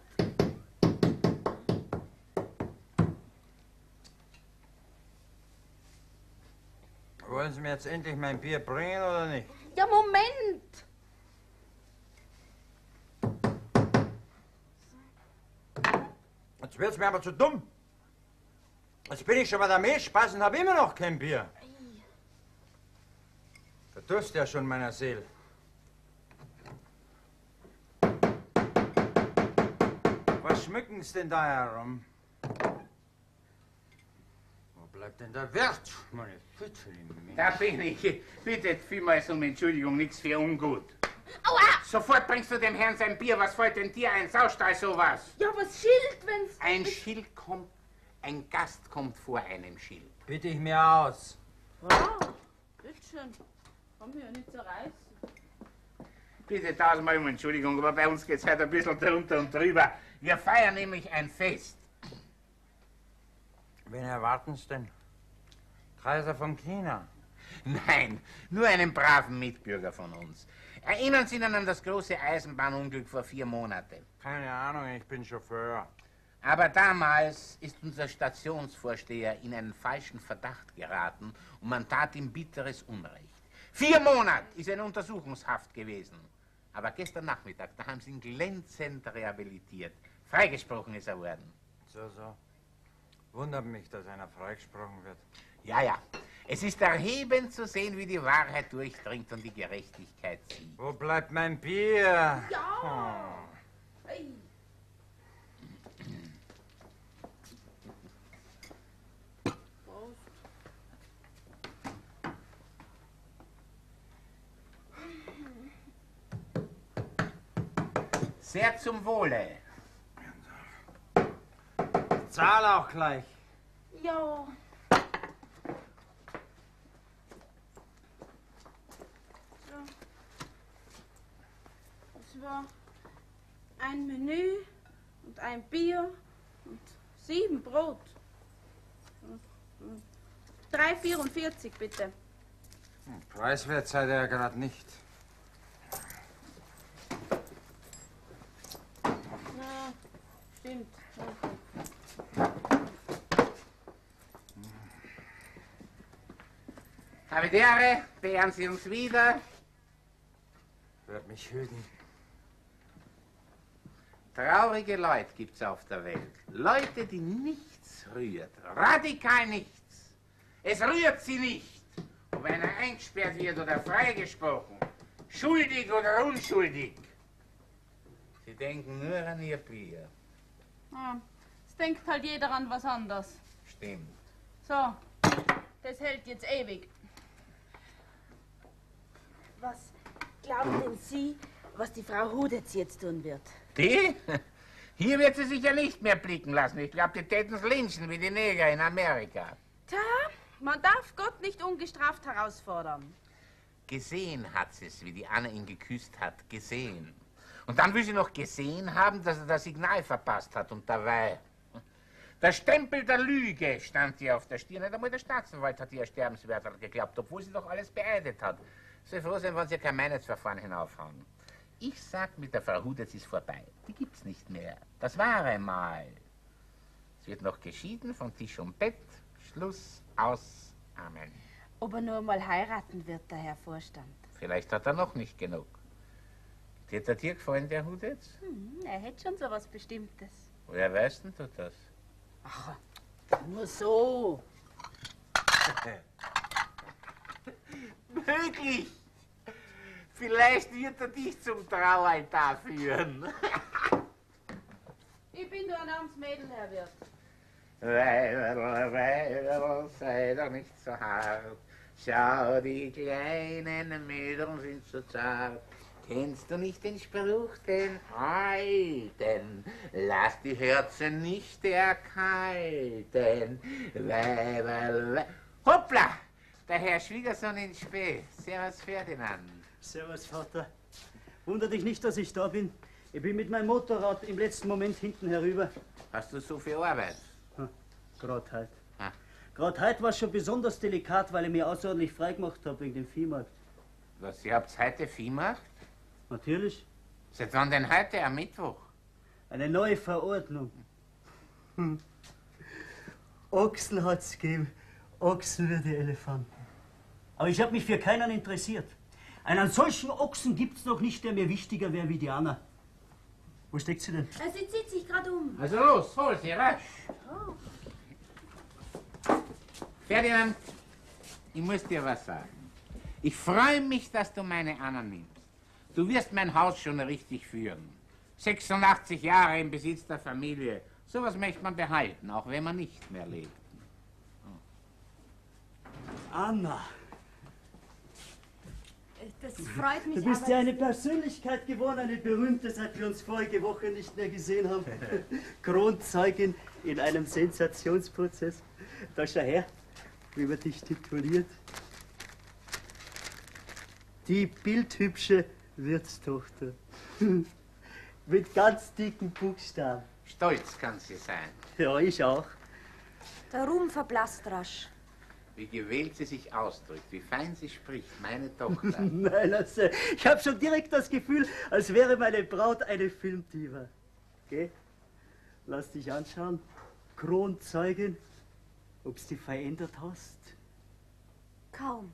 Wollen Sie mir jetzt endlich mein Bier bringen oder nicht?
Ja, Moment.
Jetzt wird's mir aber zu dumm. Jetzt bin ich schon bei der Milchspeise und habe immer noch kein Bier. Verdurst ja schon meiner Seele. Was schmücken Sie denn da herum? Wo bleibt denn der Wirt? Meine Fütterchen.
Da bin ich. Bitte vielmals um Entschuldigung, nichts für ungut.
Aua!
Sofort bringst du dem Herrn sein Bier. Was fällt denn dir ein? Saustall sowas?
Ja, was Schild, wenn's...
Ein Schild kommt, ein Gast kommt vor einem Schild.
Bitte ich mir aus.
Ja, bitteschön. Komm hier nicht zerreißen.
Bitte tausendmal um Entschuldigung, aber bei uns geht's heute ein bisschen drunter und drüber. Wir feiern nämlich ein Fest.
Wen erwarten Sie denn? Kaiser von China.
Nein, nur einen braven Mitbürger von uns. Erinnern Sie sich an das große Eisenbahnunglück vor 4 Monaten?
Keine Ahnung, ich bin Chauffeur.
Aber damals ist unser Stationsvorsteher in einen falschen Verdacht geraten und man tat ihm bitteres Unrecht. 4 Monate ist er in Untersuchungshaft gewesen. Aber gestern Nachmittag, da haben sie ihn glänzend rehabilitiert. Freigesprochen ist er worden.
So. Wundert mich, dass einer freigesprochen wird.
Ja. Es ist erhebend zu sehen, wie die Wahrheit durchdringt und die Gerechtigkeit siegt.
Wo bleibt mein Bier?
Ja. Hey.
Sehr zum Wohle.
Zahl auch gleich.
Ja. So. Das war ein Menü und ein Bier und 7 Brot. 3,44 bitte.
Preiswert seid ihr ja gerade nicht.
Na, stimmt.
Habitäre, beehren Sie uns wieder.
Wird mich hüten.
Traurige Leute gibt's auf der Welt. Leute, die nichts rührt. Radikal nichts. Es rührt sie nicht, ob einer eingesperrt wird oder freigesprochen. Schuldig oder unschuldig. Sie denken nur an ihr Bier.
Ja, es denkt halt jeder an was anderes.
Stimmt.
So, das hält jetzt ewig.
Was glauben denn Sie, was die Frau Hudetz jetzt tun wird?
Die? Hier wird sie sich ja nicht mehr blicken lassen. Ich glaube, die täten's lynchen wie die Neger in Amerika.
Tja, man darf Gott nicht ungestraft herausfordern.
Gesehen hat sie's, wie die Anne ihn geküsst hat. Gesehen. Und dann will sie noch gesehen haben, dass er das Signal verpasst hat und dabei. Der Stempel der Lüge stand ihr auf der Stirn. Nicht einmal der Staatsanwalt hat ihr Sterbenswert geglaubt, obwohl sie doch alles beeidet hat. Sie froh sein, wenn sie kein Meinersverfahren hinaufhauen. Ich sag, mit der Frau Hudetz ist vorbei. Die gibt's nicht mehr. Das war einmal. Es wird noch geschieden von Tisch und Bett. Schluss, aus, Amen.
Ob er nur mal heiraten wird, der Herr Vorstand.
Vielleicht hat er noch nicht genug. Hat er dir gefallen, der Hudetz?
Er hätte schon so was Bestimmtes.
Woher weißt denn du das?
Ach, nur so.
Möglich. Vielleicht wird er dich zum Traualtar führen.
Ich bin nur ein armes Mädel, Herr Wirt.
Weiberl, sei doch nicht so hart. Schau, die kleinen Mädel sind so zart. Kennst du nicht den Spruch, den alten? Lass die Herzen nicht erkalten. Weiberl, hoppla! Der Herr Schwiegersohn in Spee. Servus, Ferdinand.
Servus, Vater. Wunder dich nicht, dass ich da bin. Ich bin mit meinem Motorrad im letzten Moment hinten herüber.
Hast du so viel Arbeit?
Gerade heute. Gerade heute war es schon besonders delikat, weil ich mich außerordentlich freigemacht habe wegen dem Viehmarkt.
Was, ihr habt heute Viehmarkt?
Natürlich.
Seit wann denn heute, am Mittwoch?
Eine neue Verordnung. Ochsen hat's gegeben. Ochsen wie die Elefanten. Aber ich habe mich für keinen interessiert. Einen solchen Ochsen gibt's noch nicht, der mir wichtiger wäre wie die Anna. Wo steckt sie denn?
Sie zieht sich gerade um.
Also los, hol sie rasch.
Oh.
Ferdinand, ich muss dir was sagen. Ich freue mich, dass du meine Anna nimmst. Du wirst mein Haus schon richtig führen. 86 Jahre im Besitz der Familie. Sowas möchte man behalten, auch wenn man nicht mehr lebt.
Anna.
Das freut mich.
Du bist ja eine Persönlichkeit geworden, eine berühmte, seit wir uns vorige Woche nicht mehr gesehen haben. Kronzeugin in einem Sensationsprozess. Da schau her, wie man dich tituliert. Die bildhübsche Wirtstochter. Mit ganz dicken Buchstaben.
Stolz kann sie sein.
Ja, ich auch.
Der Ruhm verblasst rasch.
Wie gewählt sie sich ausdrückt, wie fein sie spricht, meine Tochter.
Nein, also, ich habe schon direkt das Gefühl, als wäre meine Braut eine Filmdiva. Geh, lass dich anschauen, Kronzeugin, ob's dich verändert hast.
Kaum.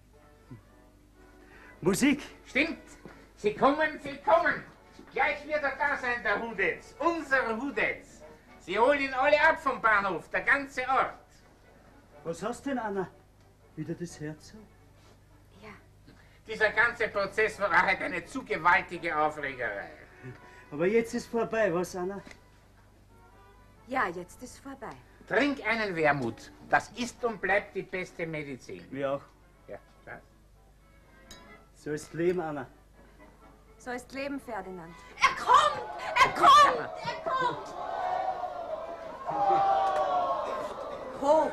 Musik.
Stimmt, sie kommen, sie kommen. Gleich wird er da sein, der Hudetz, unser Hudetz. Sie holen ihn alle ab vom Bahnhof, der ganze Ort.
Was hast denn, Anna? Wieder das Herz?
Ja. Dieser ganze Prozess war halt eine zu gewaltige Aufregerei.
Aber jetzt ist vorbei, was, Anna?
Ja, jetzt ist vorbei.
Trink einen Wermut. Das ist und bleibt die beste Medizin.
Wir auch.
Ja, was?
So ist Leben, Anna.
So ist Leben, Ferdinand.
Er kommt! Er kommt! Er kommt!
Hoch!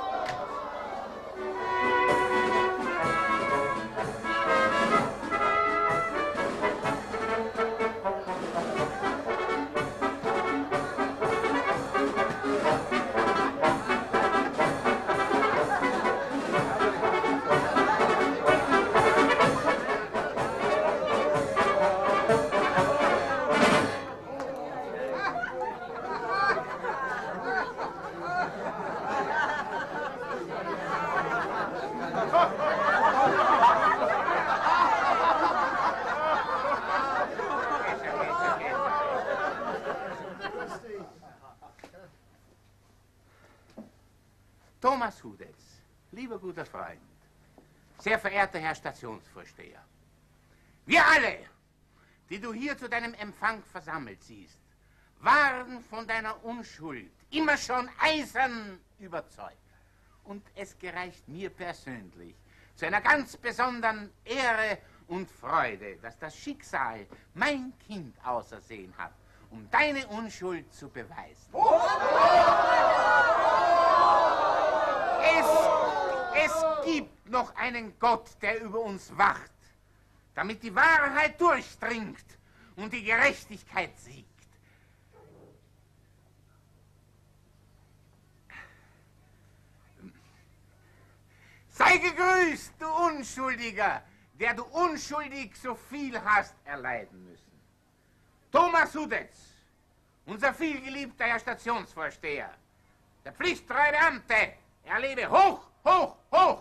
Thomas Hudetz, lieber guter Freund, sehr verehrter Herr Stationsvorsteher, wir alle, die du hier zu deinem Empfang versammelt siehst, waren von deiner Unschuld immer schon eisern überzeugt. Und es gereicht mir persönlich zu einer ganz besonderen Ehre und Freude, dass das Schicksal mein Kind ausersehen hat, um deine Unschuld zu beweisen. Es gibt noch einen Gott, der über uns wacht, damit die Wahrheit durchdringt und die Gerechtigkeit siegt. Sei gegrüßt, du Unschuldiger, der du unschuldig so viel hast erleiden müssen. Thomas Hudetz, unser vielgeliebter Herr Stationsvorsteher, der pflichttreue Beamte, er lebe hoch, hoch, hoch!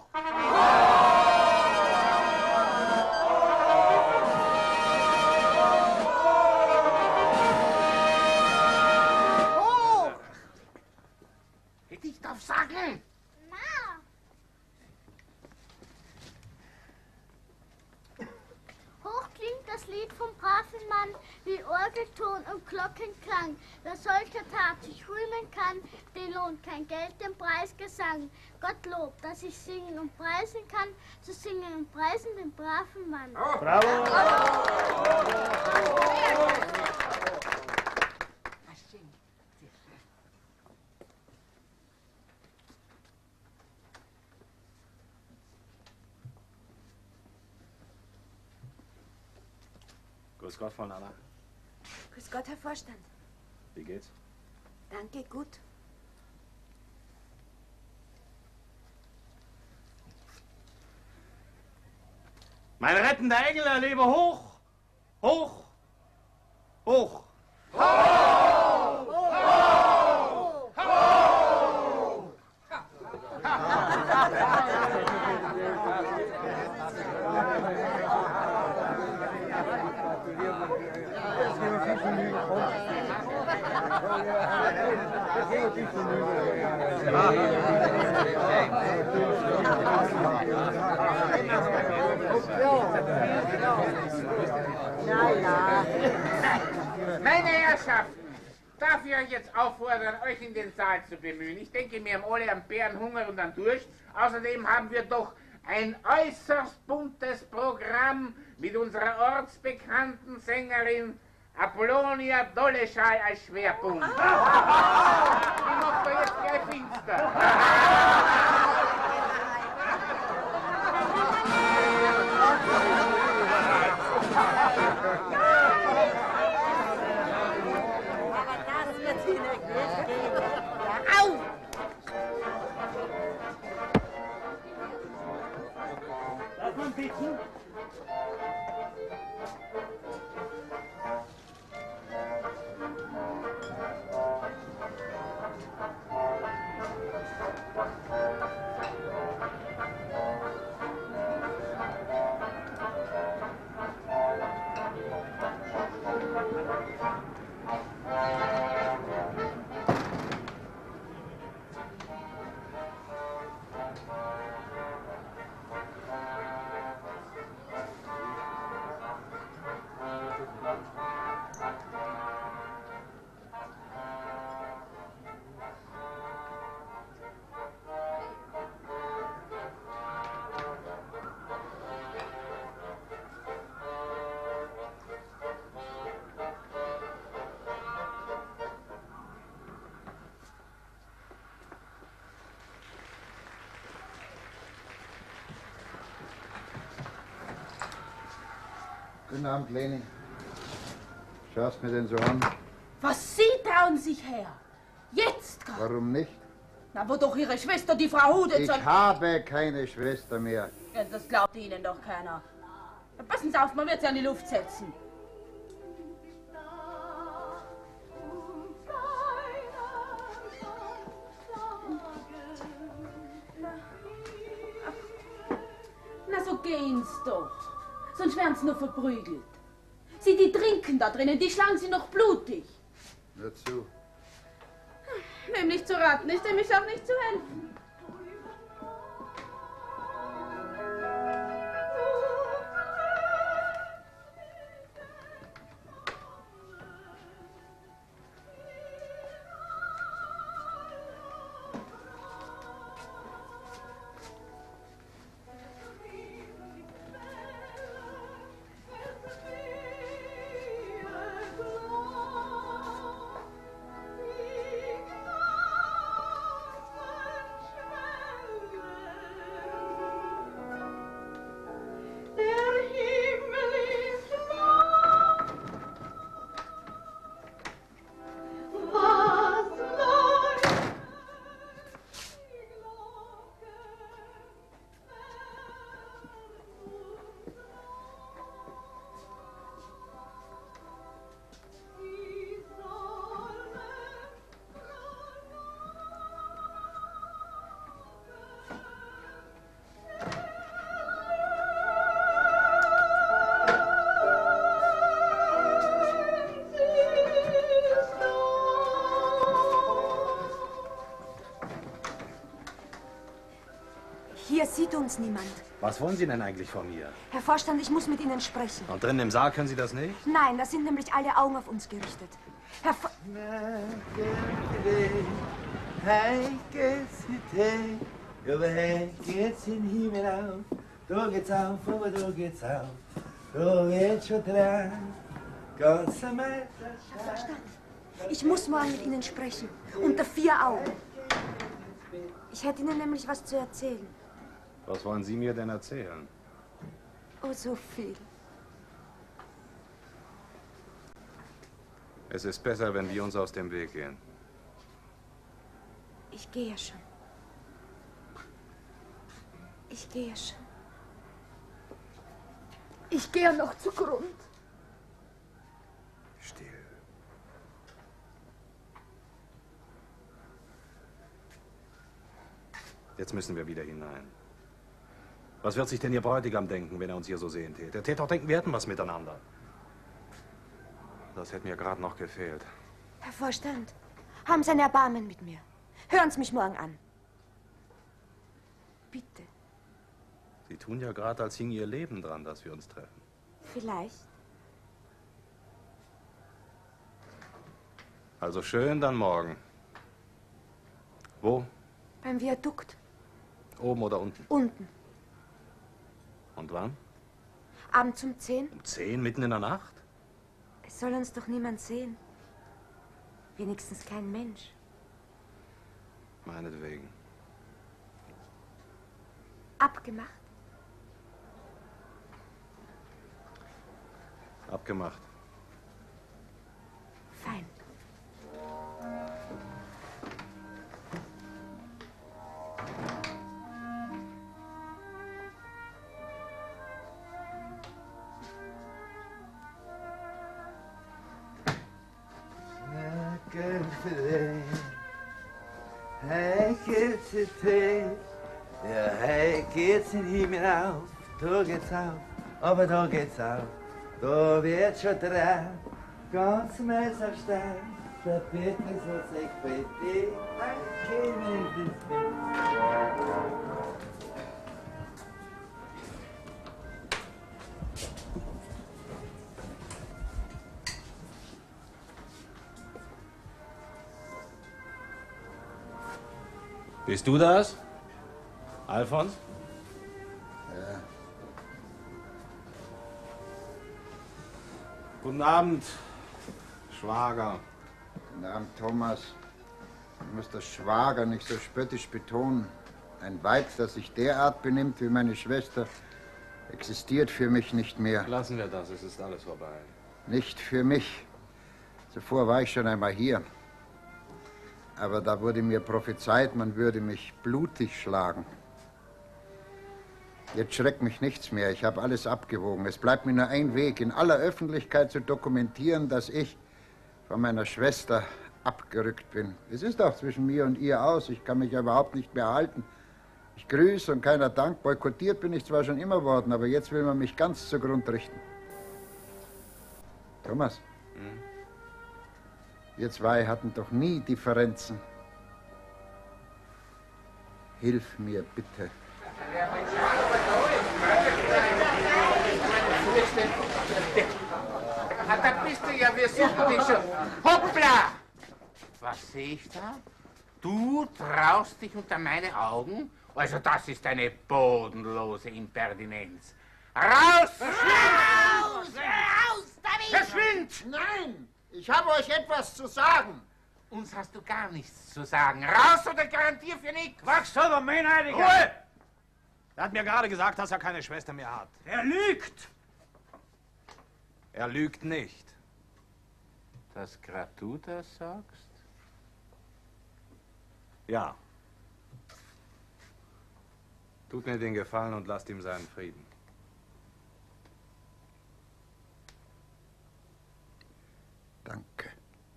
Hoch! Ich darf sagen.
Hoch klingt das Lied vom braven Mann, wie Orgelton und Glockenklang. Wer solcher Tat sich rühmen kann, den lohnt kein Geld, den Preisgesang. Gottlob, dass ich singen und preisen kann, zu singen und preisen den braven Mann.
Bravo!
Grüß Gott, Frau Nana.
Grüß Gott, Herr Vorstand.
Wie geht's?
Danke, gut.
Mein rettender Engel, er lebe hoch, hoch, hoch.
Meine Herrschaften, darf ich euch jetzt auffordern, euch in den Saal zu bemühen. Ich denke, wir haben alle an Bärenhunger und an Durst. Außerdem haben wir doch ein äußerst buntes Programm mit unserer ortsbekannten Sängerin Apollonia Doleschal als Schwerpunkt. Die macht doch jetzt gleich finster.
Das wird Ihnen gut gehen. Au!
bitten?
Guten Abend, Leni. Schaust mir denn so an?
Was Sie trauen sich her? Jetzt gerade.
Warum nicht?
Na, wo doch Ihre Schwester, die Frau Hude,
Ich habe keine Schwester mehr.
Ja, das glaubt Ihnen doch keiner. Na, passen Sie auf, man wird Sie an die Luft setzen. Na, so gehen's doch. Sonst werden Sie noch verprügelt. Sie, die trinken da drinnen, die schlagen Sie noch blutig.
Nur zu.
Wem nicht zu raten ist, dem ist auch nicht zu helfen.
Hier sieht uns niemand.
Was wollen Sie denn eigentlich von mir?
Herr Vorstand, ich muss mit Ihnen sprechen.
Und drinnen im Saal können Sie das nicht?
Nein, da sind nämlich alle Augen auf uns gerichtet. Herr Vor...
Überhängt geht's den Himmel auf, da geht's auf, aber da geht's auf, da wird schon dran, ganz am
Herr Vorstand, ich muss morgen mit Ihnen sprechen, unter 4 Augen. Ich hätte Ihnen nämlich was zu erzählen.
Was wollen Sie mir denn erzählen?
Oh, so viel.
Es ist besser, wenn wir uns aus dem Weg gehen.
Ich gehe schon. Ich gehe schon. Ich gehe noch zugrund.
Still. Jetzt müssen wir wieder hinein. Was wird sich denn Ihr Bräutigam denken, wenn er uns hier so sehen täte? Er täte doch denken, wir hätten was miteinander. Das hätte mir gerade noch gefehlt.
Herr Vorstand, haben Sie ein Erbarmen mit mir. Hören Sie mich morgen an. Bitte.
Sie tun ja gerade, als hing Ihr Leben dran, dass wir uns treffen.
Vielleicht.
Also schön, dann morgen. Wo?
Beim Viadukt.
Oben oder unten?
Unten.
Und wann?
Abends um 10.
Um 10, mitten in der Nacht?
Es soll uns doch niemand sehen. Wenigstens kein Mensch.
Meinetwegen.
Abgemacht.
Abgemacht.
Fein.
Hey, geht's in den, ja, hey, geht's in den Himmel auf, da geht's auf, aber da geht's auf, da wird schon dran, ganz Meis auf Stein, der Peter soll sich bei dir,
Bist du das? Alfons?
Ja.
Guten Abend, Schwager.
Guten Abend, Thomas. Ich muss das Schwager nicht so spöttisch betonen. Ein Weib, das sich derart benimmt wie meine Schwester, existiert für mich nicht mehr.
Lassen wir das, es ist alles vorbei.
Nicht für mich. Zuvor war ich schon einmal hier. Aber da wurde mir prophezeit, man würde mich blutig schlagen. Jetzt schreckt mich nichts mehr. Ich habe alles abgewogen. Es bleibt mir nur ein Weg, in aller Öffentlichkeit zu dokumentieren, dass ich von meiner Schwester abgerückt bin. Es ist auch zwischen mir und ihr aus. Ich kann mich ja überhaupt nicht mehr halten. Ich grüße und keiner Dank. Boykottiert bin ich zwar schon immer worden, aber jetzt will man mich ganz zugrund richten. Thomas? Wir zwei hatten doch nie Differenzen. Hilf mir bitte.
Da bist du ja, wir suchen dich schon. Hoppla! Was sehe ich da? Du traust dich unter meine Augen? Also das ist eine bodenlose Impertinenz. Raus!
Raus! Raus damit!
Verschwind!
Nein! Ich habe euch etwas zu sagen.
Uns hast du gar nichts zu sagen. Raus oder garantier für nichts.
Quatsch, selber Meinheiliger! Ruhe! Er hat mir gerade gesagt, dass er keine Schwester mehr hat.
Er lügt!
Er lügt nicht.
Dass grad du das sagst?
Ja. Tut mir den Gefallen und lasst ihm seinen Frieden.
Danke.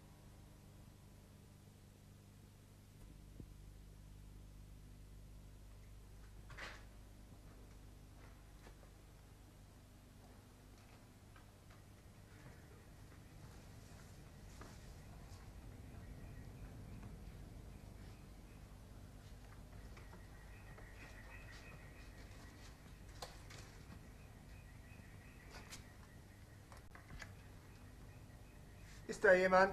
Ist da jemand?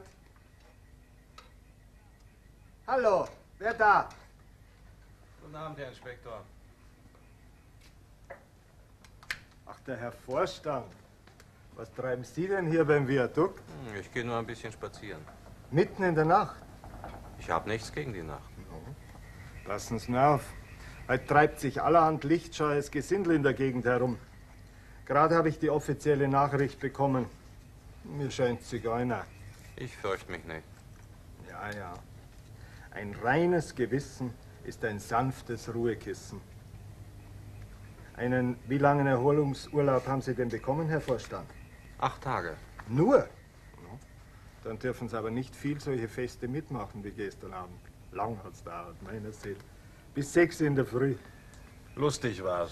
Hallo, wer da?
Guten Abend, Herr Inspektor.
Ach, der Herr Vorstand. Was treiben Sie denn hier beim Viadukt?
Ich gehe nur ein bisschen spazieren.
Mitten in der Nacht?
Ich habe nichts gegen die Nacht.
Passen Sie mir auf. Heute treibt sich allerhand lichtscheues Gesindel in der Gegend herum. Gerade habe ich die offizielle Nachricht bekommen. Mir scheint Zigeuner.
Ich fürchte mich nicht.
Ja, ja. Ein reines Gewissen ist ein sanftes Ruhekissen. Wie langen Erholungsurlaub haben Sie denn bekommen, Herr Vorstand?
8 Tage.
Nur? Dann dürfen Sie aber nicht viel solche Feste mitmachen wie gestern Abend. Lang hat's dauert, meiner Seele. Bis 6 in der Früh.
Lustig war's.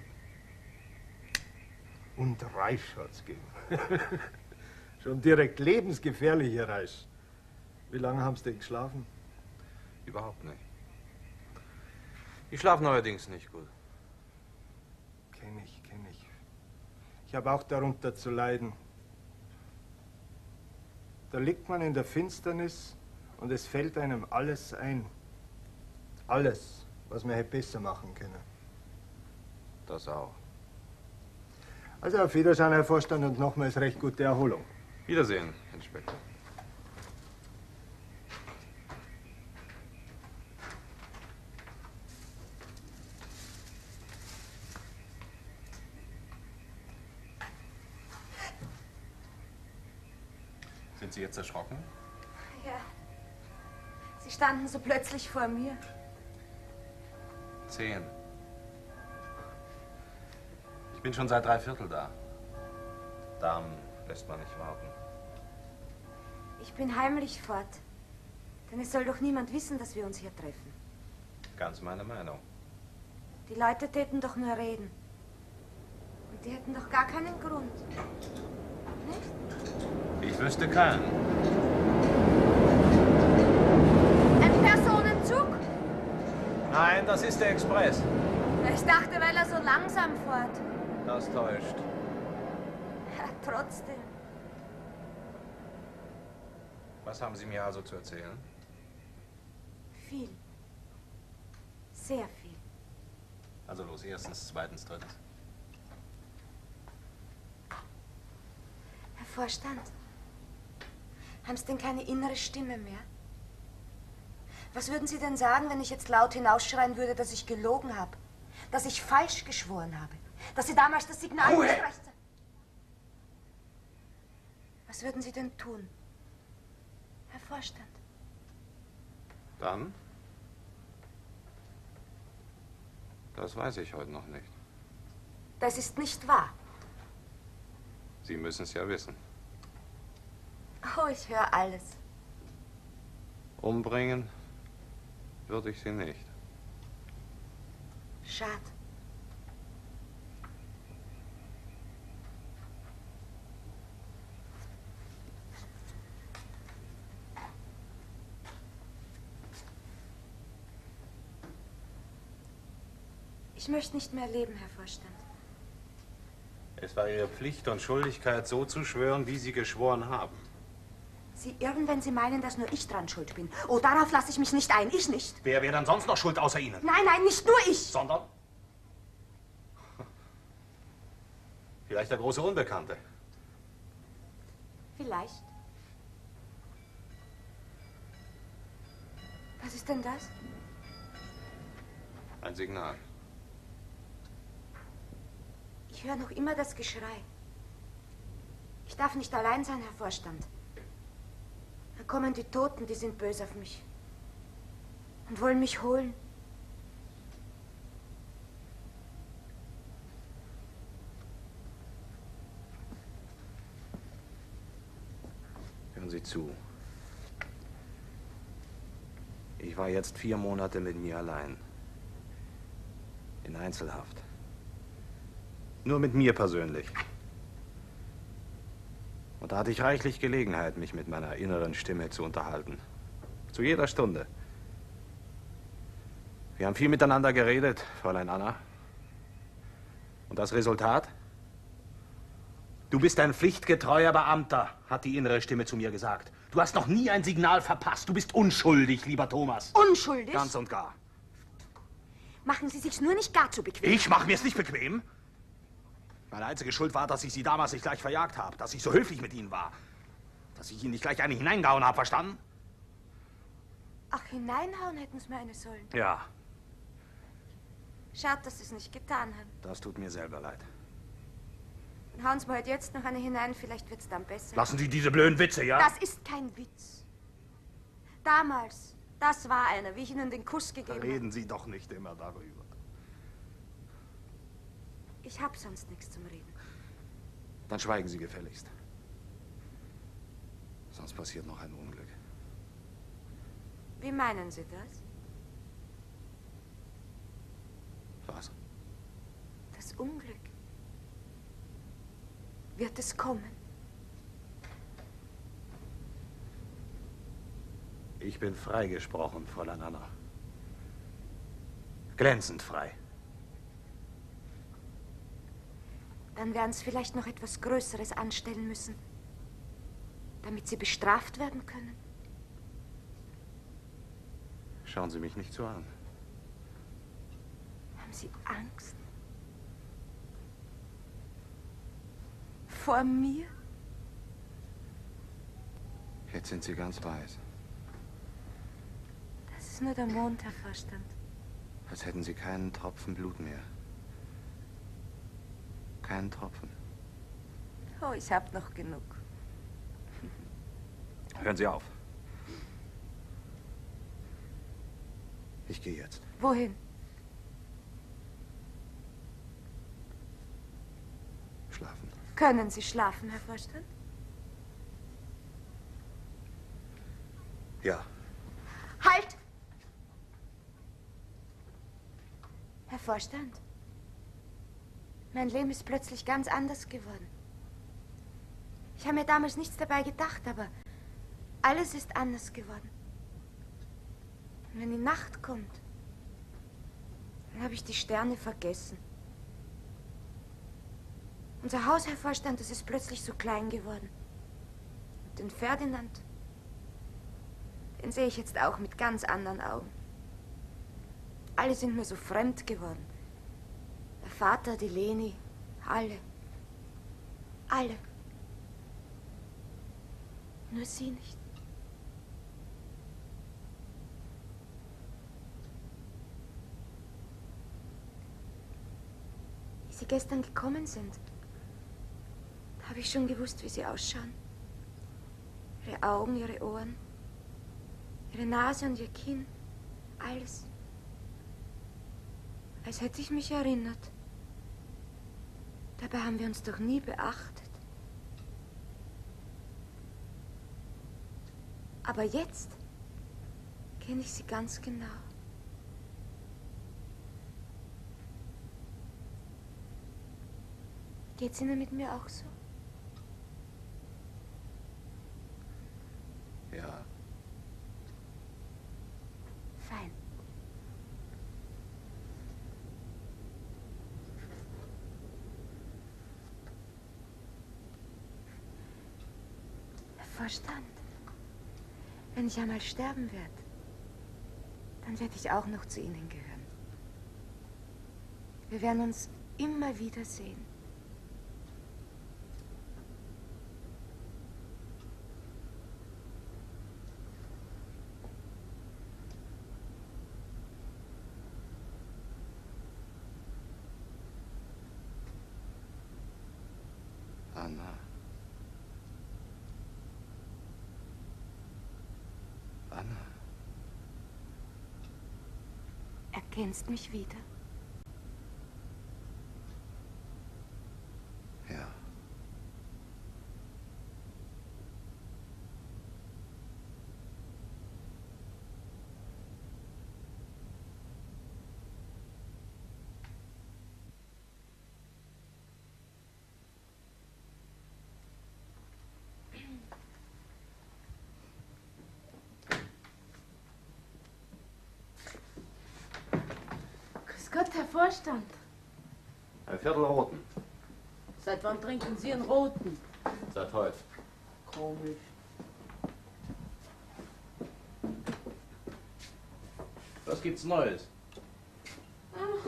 Und Reich hat's gegeben. Schon direkt lebensgefährlicher Reich. Wie lange haben Sie denn geschlafen?
Überhaupt nicht. Ich schlafe neuerdings nicht gut.
Kenn ich. Ich habe auch darunter zu leiden. Da liegt man in der Finsternis und es fällt einem alles ein. Alles, was man hätte besser machen können.
Das auch.
Also auf Wiedersehen, Herr Vorstand, und nochmals recht gute Erholung.
Wiedersehen, Herr Inspektor. Sind Sie jetzt erschrocken?
Ja. Sie standen so plötzlich vor mir.
10. Ich bin schon seit 3/4 da. Damen lässt man nicht warten.
Ich bin heimlich fort. Denn es soll doch niemand wissen, dass wir uns hier treffen.
Ganz meine Meinung.
Die Leute täten doch nur reden. Und die hätten doch gar keinen Grund. Nicht?
Ich wüsste keinen.
Ein Personenzug?
Nein, das ist der Express.
Ich dachte, weil er so langsam fährt.
Das täuscht.
Ja, trotzdem.
Was haben Sie mir also zu erzählen?
Viel. Sehr viel.
Also los, erstens, zweitens, drittens.
Herr Vorstand, haben Sie denn keine innere Stimme mehr? Was würden Sie denn sagen, wenn ich jetzt laut hinausschreien würde, dass ich gelogen habe? Dass ich falsch geschworen habe? Dass Sie damals das Signal
Ruhe!
nicht recht... Was würden Sie denn tun, Herr Vorstand?
Dann? Das weiß ich heute noch nicht.
Das ist nicht wahr.
Sie müssen es ja wissen.
Oh, ich höre alles.
Umbringen würde ich Sie nicht.
Schade. Ich möchte nicht mehr leben, Herr Vorstand.
Es war Ihre Pflicht und Schuldigkeit, so zu schwören, wie Sie geschworen haben.
Sie irren, wenn Sie meinen, dass nur ich dran schuld bin. Oh, darauf lasse ich mich nicht ein. Ich nicht.
Wer wäre dann sonst noch schuld außer Ihnen?
Nein, nein, nicht nur ich.
Sondern?
Vielleicht der große Unbekannte.
Vielleicht. Was ist denn das?
Ein Signal.
Ich höre noch immer das Geschrei. Ich darf nicht allein sein, Herr Vorstand. Da kommen die Toten, die sind böse auf mich. Und wollen mich holen.
Hören Sie zu. Ich war jetzt 4 Monate mit mir allein. In Einzelhaft. Nur mit mir persönlich. Und da hatte ich reichlich Gelegenheit, mich mit meiner inneren Stimme zu unterhalten. Zu jeder Stunde. Wir haben viel miteinander geredet, Fräulein Anna. Und das Resultat? Du bist ein pflichtgetreuer Beamter, hat die innere Stimme zu mir gesagt. Du hast noch nie ein Signal verpasst. Du bist unschuldig, lieber Thomas.
Unschuldig?
Ganz und gar.
Machen Sie sich's nur nicht gar zu bequem.
Ich mache mir es nicht bequem. Meine einzige Schuld war, dass ich Sie damals nicht gleich verjagt habe. Dass ich so höflich mit Ihnen war. Dass ich Ihnen nicht gleich eine hineingehauen habe, verstanden?
Ach, hineinhauen hätten Sie mir eine sollen.
Ja,
Schade, dass Sie es nicht getan haben.
das tut mir selber leid.
Dann hauen Sie mir halt jetzt noch eine hinein, vielleicht wird's dann besser.
Lassen Sie diese blöden Witze, ja?
Das ist kein Witz. Damals, das war einer, wie ich Ihnen den Kuss gegeben habe.
Reden Sie doch nicht immer darüber.
Ich hab sonst nichts zum Reden.
Dann schweigen Sie gefälligst. Sonst passiert noch ein Unglück.
Wie meinen Sie das?
Was?
Das Unglück. Wird es kommen?
Ich bin freigesprochen, Fräulein Anna. Glänzend frei.
Dann werden Sie vielleicht noch etwas Größeres anstellen müssen, damit Sie bestraft werden können.
Schauen Sie mich nicht so an.
Haben Sie Angst? Vor mir?
Jetzt sind Sie ganz weiß.
Das ist nur der Mond, Herr Vorstand.
Als hätten Sie keinen Tropfen Blut mehr. Keinen Tropfen.
Oh, ich hab noch genug.
Hören Sie auf. Ich gehe jetzt.
Wohin?
Schlafen.
Können Sie schlafen, Herr Vorstand?
Ja.
Vorstand, mein Leben ist plötzlich ganz anders geworden. Ich habe mir damals nichts dabei gedacht, aber alles ist anders geworden. Und wenn die Nacht kommt, dann habe ich die Sterne vergessen. Unser Haus, Herr Vorstand, das ist plötzlich so klein geworden. Und den Ferdinand, den sehe ich jetzt auch mit ganz anderen Augen. Alle sind mir so fremd geworden. Der Vater, die Leni, alle. Alle. Nur sie nicht. Wie sie gestern gekommen sind, da habe ich schon gewusst, wie sie ausschauen. Ihre Augen, ihre Ohren, ihre Nase und ihr Kinn, alles. Als hätte ich mich erinnert. Dabei haben wir uns doch nie beachtet. Aber jetzt kenne ich sie ganz genau. Geht's Ihnen mit mir auch so?
Ja.
Fein. Herr Vorstand, wenn ich einmal sterben werde, dann werde ich auch noch zu Ihnen gehören. Wir werden uns immer wieder sehen.
Anna. Anna.
Erkennst mich wieder?
Ja.
Grüß Gott, Herr Vorstand.
Ein Viertel roten.
Seit wann trinken Sie einen roten?
Seit heute.
Komisch.
Was gibt's Neues?
Ach,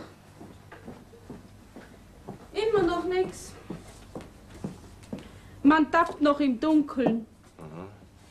immer noch nix. Man tappt noch im Dunkeln.
Aha.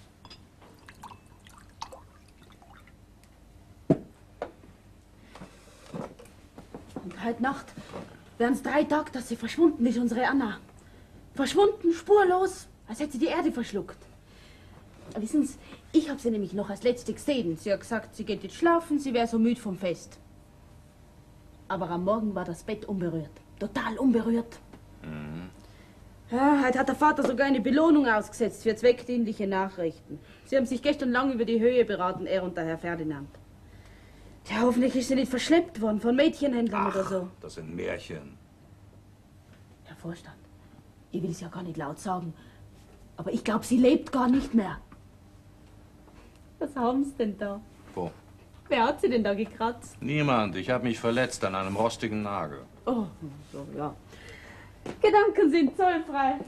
Und heute Nacht wären es 3 Tage, dass sie verschwunden ist, unsere Anna. Verschwunden, spurlos, als hätte sie die Erde verschluckt. Wissen Sie, ich habe sie nämlich noch als Letzte gesehen. Sie hat gesagt, sie geht jetzt schlafen, sie wäre so müde vom Fest. Aber am Morgen war das Bett unberührt. Total unberührt.
Mhm.
Ja, heute hat der Vater sogar eine Belohnung ausgesetzt für zweckdienliche Nachrichten. Sie haben sich gestern lang über die Höhe beraten, er und der Herr Ferdinand. Tja, hoffentlich ist sie nicht verschleppt worden von Mädchenhändlern oder so.
Das sind Märchen.
Herr Vorstand, ich will es ja gar nicht laut sagen, aber ich glaube, sie lebt gar nicht mehr. Was haben Sie denn da?
Wo?
Wer hat sie denn da gekratzt?
Niemand. Ich habe mich verletzt an einem rostigen Nagel.
Oh, so, ja. Gedanken sind zollfrei.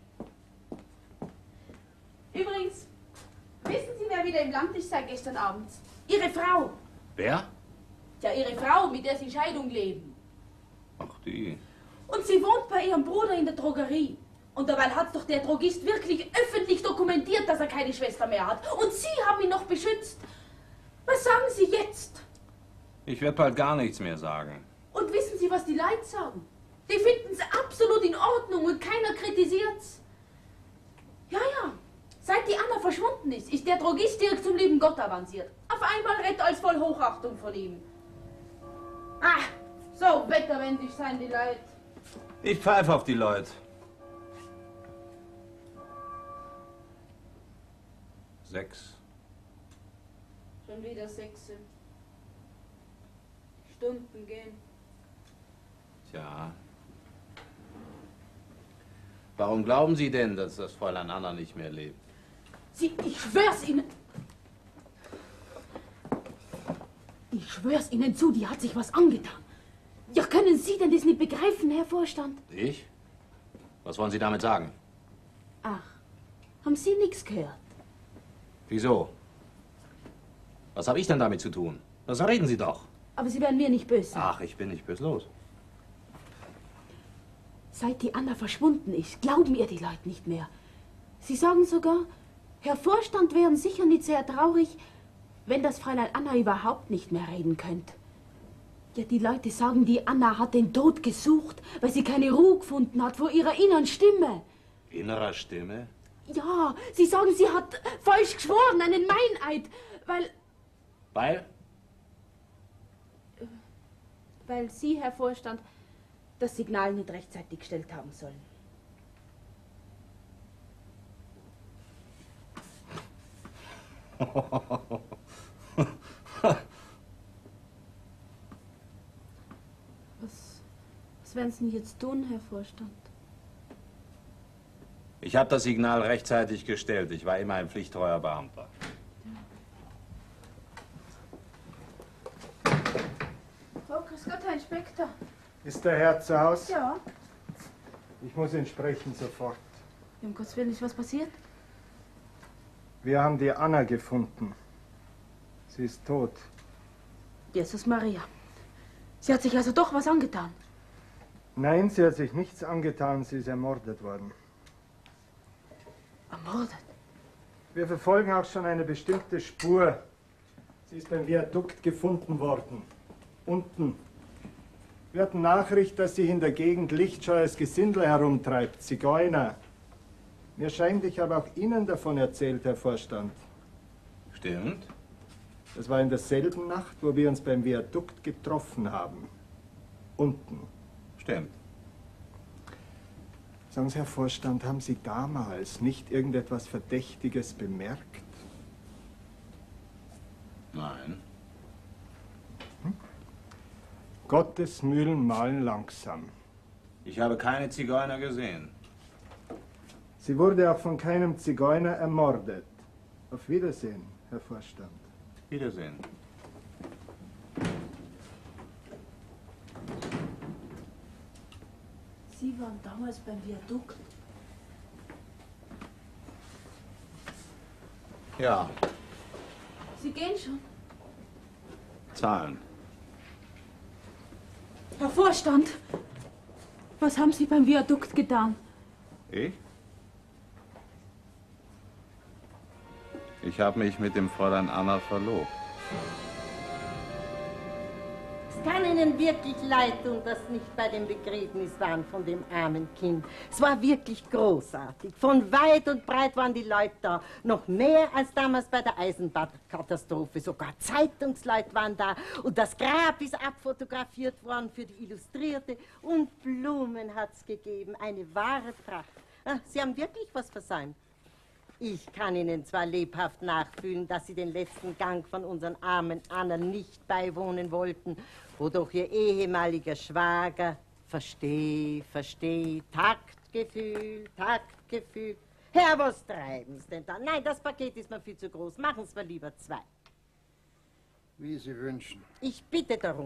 Übrigens, wissen Sie, wer wieder im Land ist seit gestern Abend? Ihre Frau.
Wer?
Ja, Ihre Frau, mit der Sie Scheidung leben.
Ach, die.
Und sie wohnt bei ihrem Bruder in der Drogerie. Und dabei hat doch der Drogist wirklich öffentlich dokumentiert, dass er keine Schwester mehr hat. Und Sie haben ihn noch beschützt. Was sagen Sie jetzt?
Ich werde bald gar nichts mehr sagen.
Und wissen Sie, was die Leute sagen? Die finden es absolut in Ordnung und keiner kritisiert's. Ja, ja. Seit die Anna verschwunden ist der Drogist direkt zum lieben Gott avanciert. Auf einmal redet als voll Hochachtung von ihm. Ah, so wetterwendig seien die Leute.
Ich pfeife auf die Leute. 6.
Schon wieder 6. Stunden gehen.
Tja. Warum glauben Sie denn, dass das Fräulein Anna nicht mehr lebt?
Ich schwör's Ihnen. Ich schwör's Ihnen zu, die hat sich was angetan. Ja, können Sie denn das nicht begreifen, Herr Vorstand?
Ich? Was wollen Sie damit sagen?
Ach, haben Sie nichts gehört?
Wieso? Was habe ich denn damit zu tun? Das reden Sie doch.
Aber Sie werden mir nicht böse.
Ach, ich bin nicht böse. Los.
Seit die Anna verschwunden ist, glauben ihr die Leute nicht mehr. Sie sagen sogar, Herr Vorstand wären sicher nicht sehr traurig, wenn das Fräulein Anna überhaupt nicht mehr reden könnte. Ja, die Leute sagen, die Anna hat den Tod gesucht, weil sie keine Ruhe gefunden hat vor ihrer inneren Stimme.
Innerer Stimme?
Ja, sie sagen, sie hat falsch geschworen, einen Meineid,
Weil?
Weil Sie, Herr Vorstand, das Signal nicht rechtzeitig gestellt haben sollen. Was werden Sie denn jetzt tun, Herr Vorstand?
Ich habe das Signal rechtzeitig gestellt. Ich war immer ein pflichttreuer Beamter.
Oh, grüß Gott, Herr Inspektor.
Ist der Herr zu Hause?
Ja.
Ich muss ihn sprechen sofort.
Um Gottes Willen, ist was passiert?
Wir haben die Anna gefunden. Sie ist tot.
Jesus Maria. Sie hat sich also doch was angetan.
Nein, sie hat sich nichts angetan. Sie ist ermordet worden.
Ermordet?
Wir verfolgen auch schon eine bestimmte Spur. Sie ist beim Viadukt gefunden worden. Unten. Wir hatten Nachricht, dass sich in der Gegend lichtscheues Gesindel herumtreibt. Zigeuner. Mir scheint, ich habe auch Ihnen davon erzählt, Herr Vorstand.
Stimmt.
Das war in derselben Nacht, wo wir uns beim Viadukt getroffen haben. Unten.
Stimmt.
Sagen Sie, Herr Vorstand, haben Sie damals nicht irgendetwas Verdächtiges bemerkt?
Nein.
Gottes Mühlen mahlen langsam.
Ich habe keine Zigeuner gesehen.
Sie wurde auch von keinem Zigeuner ermordet. Auf Wiedersehen, Herr Vorstand.
Wiedersehen.
Sie waren damals beim Viadukt.
Ja,
Sie gehen schon.
Zahlen.
Herr Vorstand, was haben Sie beim Viadukt getan?
Ich? Ich habe mich mit dem Fräulein Anna verlobt.
Es kann Ihnen wirklich leid tun, dass Sie nicht bei dem Begräbnis waren von dem armen Kind. Es war wirklich großartig. Von weit und breit waren die Leute da. Noch mehr als damals bei der Eisenbahnkatastrophe. Sogar Zeitungsleute waren da. Und das Grab ist abfotografiert worden für die Illustrierte. Und Blumen hat es gegeben. Eine wahre Pracht. Sie haben wirklich was versäumt. Ich kann Ihnen zwar lebhaft nachfühlen, dass Sie den letzten Gang von unseren armen Anna nicht beiwohnen wollten, wo doch Ihr ehemaliger Schwager, versteh, Taktgefühl. Herr, was treiben Sie denn da? Nein, das Paket ist mir viel zu groß. Machen Sie mir lieber 2.
Wie Sie wünschen.
Ich bitte darum.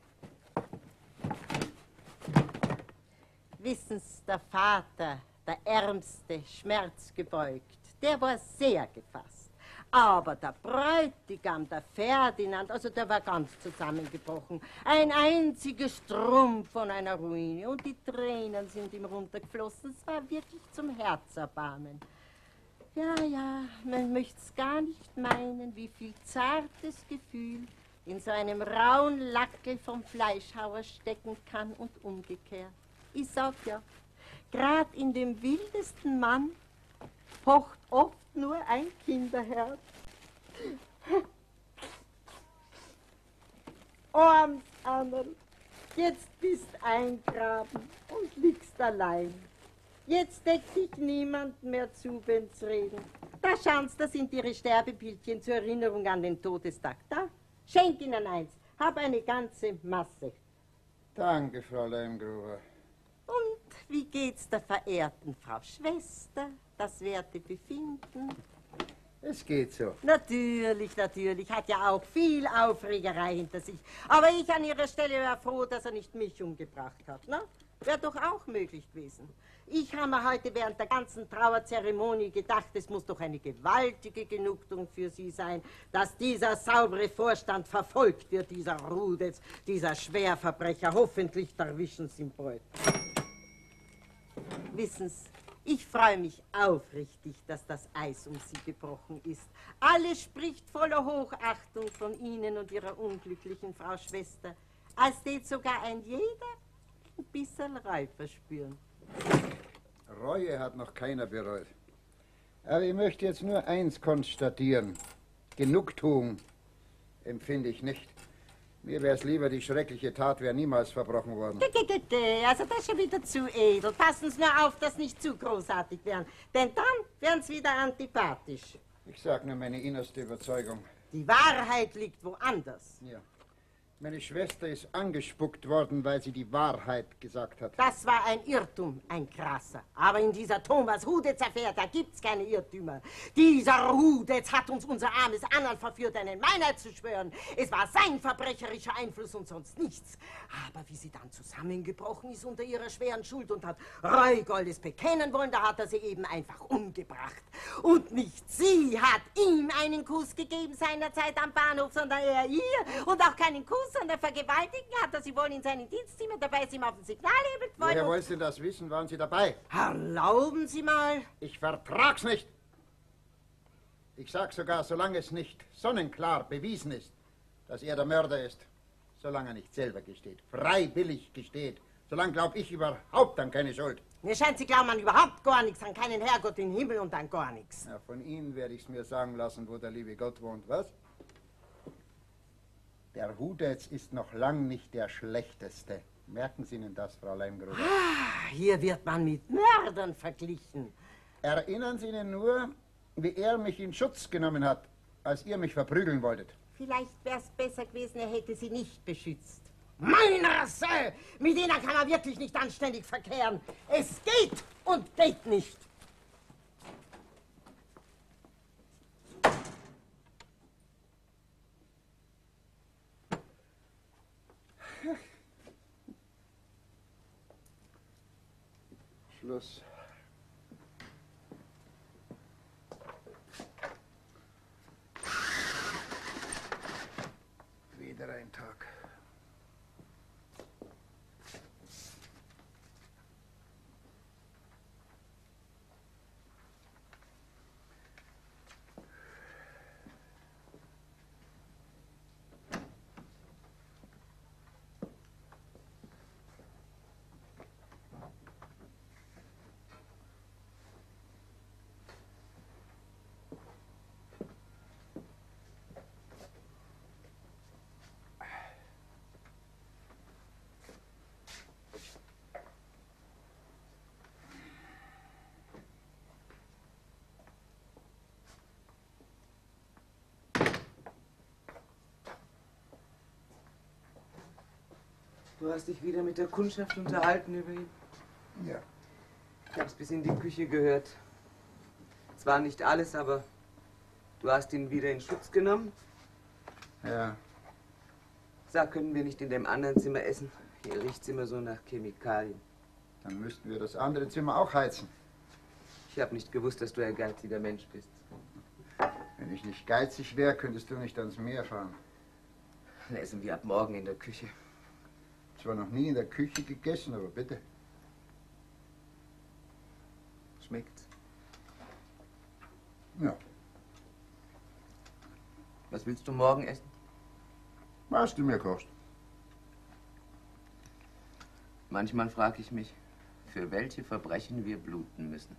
Wissen Sie, der Vater, der Ärmste, schmerzgebeugt, der war sehr gefasst. Aber der Bräutigam, der Ferdinand, also der war ganz zusammengebrochen. Ein einziger Strumpf von einer Ruine und die Tränen sind ihm runtergeflossen. Es war wirklich zum Herzerbarmen. Ja, man möchte es gar nicht meinen, wie viel zartes Gefühl in so einem rauen Lackel vom Fleischhauer stecken kann und umgekehrt. Ich sag ja, grad in dem wildesten Mann pocht oft nur ein Kinderherz. Arms Annerl, jetzt bist eingraben und liegst allein. Jetzt deckt sich niemand mehr zu, wenn's reden. Da schauen's, da sind Ihre Sterbebildchen zur Erinnerung an den Todestag. Da, schenk Ihnen eins, hab eine ganze Masse.
Danke, Frau Leimgruber.
Und wie geht's der verehrten Frau Schwester, das werte Befinden?
Es geht so.
Natürlich, natürlich. Hat ja auch viel Aufregerei hinter sich. Aber ich an ihrer Stelle wäre froh, dass er nicht mich umgebracht hat. Ne? Wäre doch auch möglich gewesen. Ich habe mir heute während der ganzen Trauerzeremonie gedacht, es muss doch eine gewaltige Genugtuung für Sie sein, dass dieser saubere Vorstand verfolgt wird, dieser Rudels, dieser Schwerverbrecher. Hoffentlich erwischen Sie ihn bald. Wissen Sie, ich freue mich aufrichtig, dass das Eis um Sie gebrochen ist. Alles spricht voller Hochachtung von Ihnen und Ihrer unglücklichen Frau Schwester. Als tät sogar ein jeder ein bisschen Reue verspüren.
Reue hat noch keiner bereut. Aber ich möchte jetzt nur eins konstatieren. Genugtuung empfinde ich nicht. Mir wäre es lieber, die schreckliche Tat wäre niemals verbrochen worden.
Also das ist schon wieder zu edel. Passen Sie nur auf, dass nicht zu großartig werden. Denn dann werden Sie wieder antipathisch.
Ich sage nur meine innerste Überzeugung.
Die Wahrheit liegt woanders.
Ja. Meine Schwester ist angespuckt worden, weil sie die Wahrheit gesagt hat.
Das war ein Irrtum, ein krasser. Aber in dieser Thomas-Hudetz-Affäre, da gibt's keine Irrtümer. Dieser Hudetz hat uns unser armes Annerl verführt, einen Meineid zu schwören. Es war sein verbrecherischer Einfluss und sonst nichts. Aber wie sie dann zusammengebrochen ist unter ihrer schweren Schuld und hat Reugoldes bekennen wollen, da hat er sie eben einfach umgebracht. Und nicht sie hat ihm einen Kuss gegeben seinerzeit am Bahnhof, sondern er ihr. Und auch keinen Kuss, sondern vergewaltigen hat er sie wohl in seinem Dienstzimmer. Dabei ist ihm auf dem Signal hebelt worden.
Woher wollen Sie das wissen? Waren Sie dabei?
Erlauben Sie mal.
Ich vertrag's nicht. Ich sag sogar, solange es nicht sonnenklar bewiesen ist, dass er der Mörder ist, solange er nicht selber gesteht, freiwillig gesteht, solange glaub ich überhaupt an keine Schuld.
Mir scheint, Sie glauben an überhaupt gar nichts, an keinen Herrgott im Himmel und an gar nichts.
Ja, von Ihnen werde ich's mir sagen lassen, wo der liebe Gott wohnt, was? Der Hudetz ist noch lang nicht der Schlechteste. Merken Sie Ihnen das, Frau Leimgruber?
Ah, hier wird man mit Mördern verglichen.
Erinnern Sie sich nur, wie er mich in Schutz genommen hat, als ihr mich verprügeln wolltet.
Vielleicht wäre es besser gewesen, er hätte Sie nicht beschützt. Meine Rasse! Mit denen kann man wirklich nicht anständig verkehren. Es geht und geht nicht.
Schluss. Wieder ein Tag.
Du hast dich wieder mit der Kundschaft unterhalten über ihn?
Ja.
Ich hab's bis in die Küche gehört. Zwar nicht alles, aber du hast ihn wieder in Schutz genommen?
Ja.
Sag, können wir nicht in dem anderen Zimmer essen? Hier riecht's immer so nach Chemikalien.
Dann müssten wir das andere Zimmer auch heizen.
Ich habe nicht gewusst, dass du ein geiziger Mensch bist.
Wenn ich nicht geizig wäre, könntest du nicht ans Meer fahren.
Dann essen wir ab morgen in der Küche.
Zwar noch nie in der Küche gegessen, aber bitte.
Schmeckt's?
Ja.
Was willst du morgen essen?
Was du mir kochst.
Manchmal frage ich mich, für welche Verbrechen wir bluten müssen.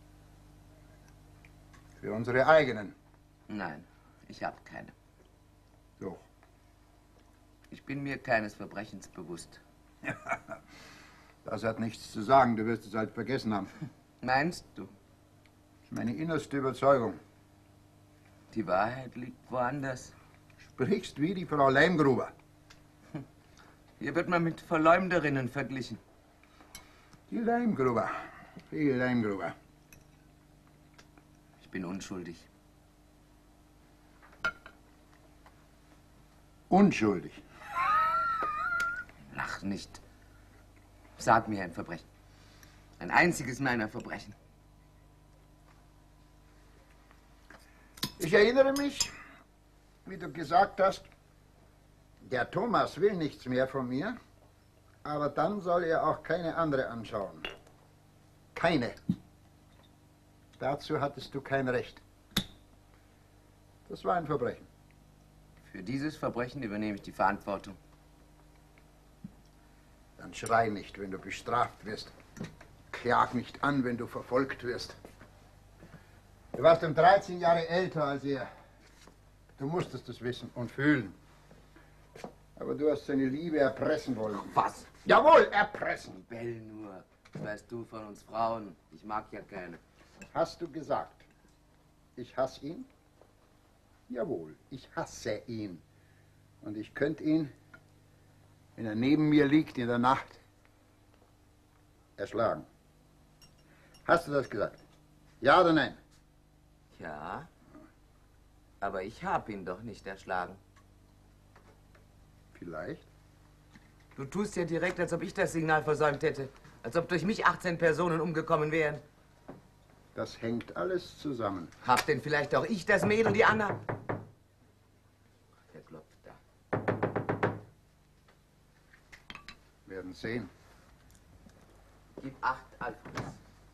Für unsere eigenen.
Nein, ich habe keine.
Doch.
Ich bin mir keines Verbrechens bewusst.
Das hat nichts zu sagen, du wirst es halt vergessen haben.
Meinst du?
Das ist meine innerste Überzeugung.
Die Wahrheit liegt woanders.
Sprichst wie die Frau Leimgruber.
Hier wird man mit Verleumderinnen verglichen.
Die Leimgruber. Die Leimgruber.
Ich bin unschuldig.
Unschuldig.
Lach nicht. Sag mir ein Verbrechen. Ein einziges meiner Verbrechen.
Ich erinnere mich, wie du gesagt hast, der Thomas will nichts mehr von mir, aber dann soll er auch keine andere anschauen. Keine. Dazu hattest du kein Recht. Das war ein Verbrechen.
Für dieses Verbrechen übernehme ich die Verantwortung.
Dann schrei nicht, wenn du bestraft wirst. Klag nicht an, wenn du verfolgt wirst. Du warst um 13 Jahre älter als er. Du musstest es wissen und fühlen. Aber du hast seine Liebe erpressen wollen.
Was?
Jawohl, erpressen.
Bell nur. Das weißt du von uns Frauen. Ich mag ja keine.
Hast du gesagt, ich hasse ihn? Jawohl, ich hasse ihn. Und ich könnte ihn, wenn er neben mir liegt in der Nacht, erschlagen. Hast du das gesagt? Ja oder nein?
Ja, aber ich habe ihn doch nicht erschlagen.
Vielleicht.
Du tust ja direkt, als ob ich das Signal versäumt hätte. Als ob durch mich 18 Personen umgekommen wären.
Das hängt alles zusammen.
Hab denn vielleicht auch ich das Mädel, die Anna? Wer klopft da?
Werden sehen.
Gib 8 Alphas.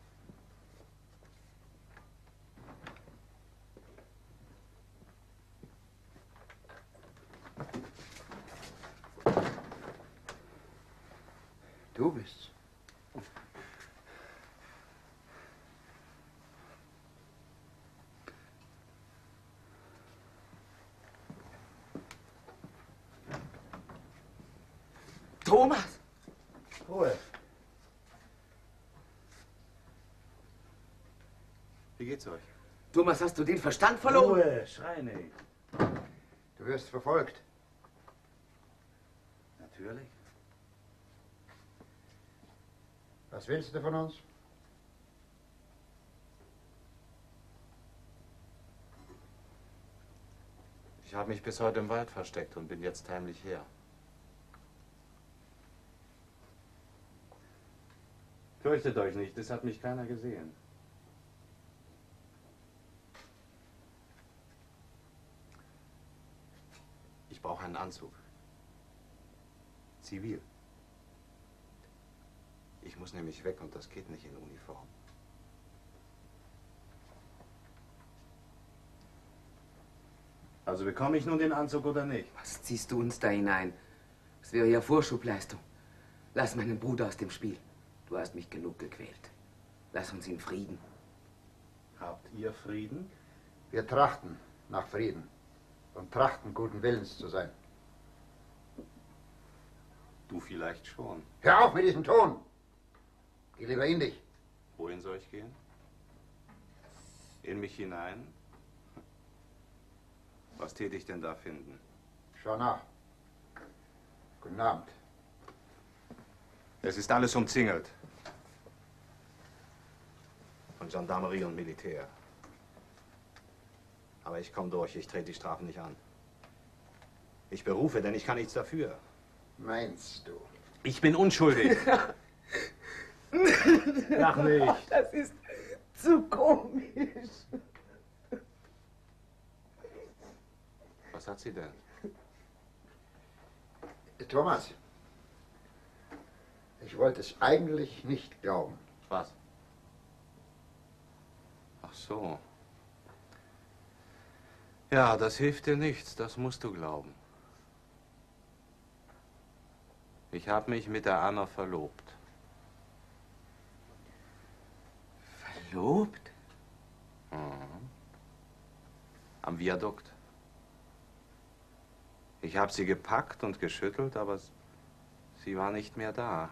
Du bist's.
Thomas!
Ruhe. Wie geht's euch?
Thomas, hast du den Verstand verloren?
Ruhe, schrei nicht.
Du wirst verfolgt.
Natürlich.
Was willst du von uns?
Ich habe mich bis heute im Wald versteckt und bin jetzt heimlich her. Fürchtet euch nicht, es hat mich keiner gesehen. Ich brauche einen Anzug. Zivil. Ich muss nämlich weg und das geht nicht in Uniform. Also bekomme ich nun den Anzug oder nicht?
Was ziehst du uns da hinein? Das wäre ja Vorschubleistung. Lass meinen Bruder aus dem Spiel. Du hast mich genug gequält. Lass uns in Frieden.
Habt ihr Frieden?
Wir trachten nach Frieden und trachten guten Willens zu sein.
Du vielleicht schon.
Hör auf mit diesem Ton! Geh lieber in dich.
Wohin soll ich gehen? In mich hinein? Was täte ich denn da finden?
Schau nach. Guten Abend.
Es ist alles umzingelt. Von Gendarmerie und Militär. Aber ich komme durch, ich trete die Strafen nicht an. Ich berufe, denn ich kann nichts dafür.
Meinst du?
Ich bin unschuldig. Lach nicht.
Das ist zu komisch.
Was hat sie denn?
Thomas, ich wollte es eigentlich nicht glauben.
Was? Ach so. Ja, das hilft dir nichts, das musst du glauben. Ich habe mich mit der Anna verlobt.
Verlobt?
Mhm. Am Viadukt. Ich habe sie gepackt und geschüttelt, aber sie war nicht mehr da.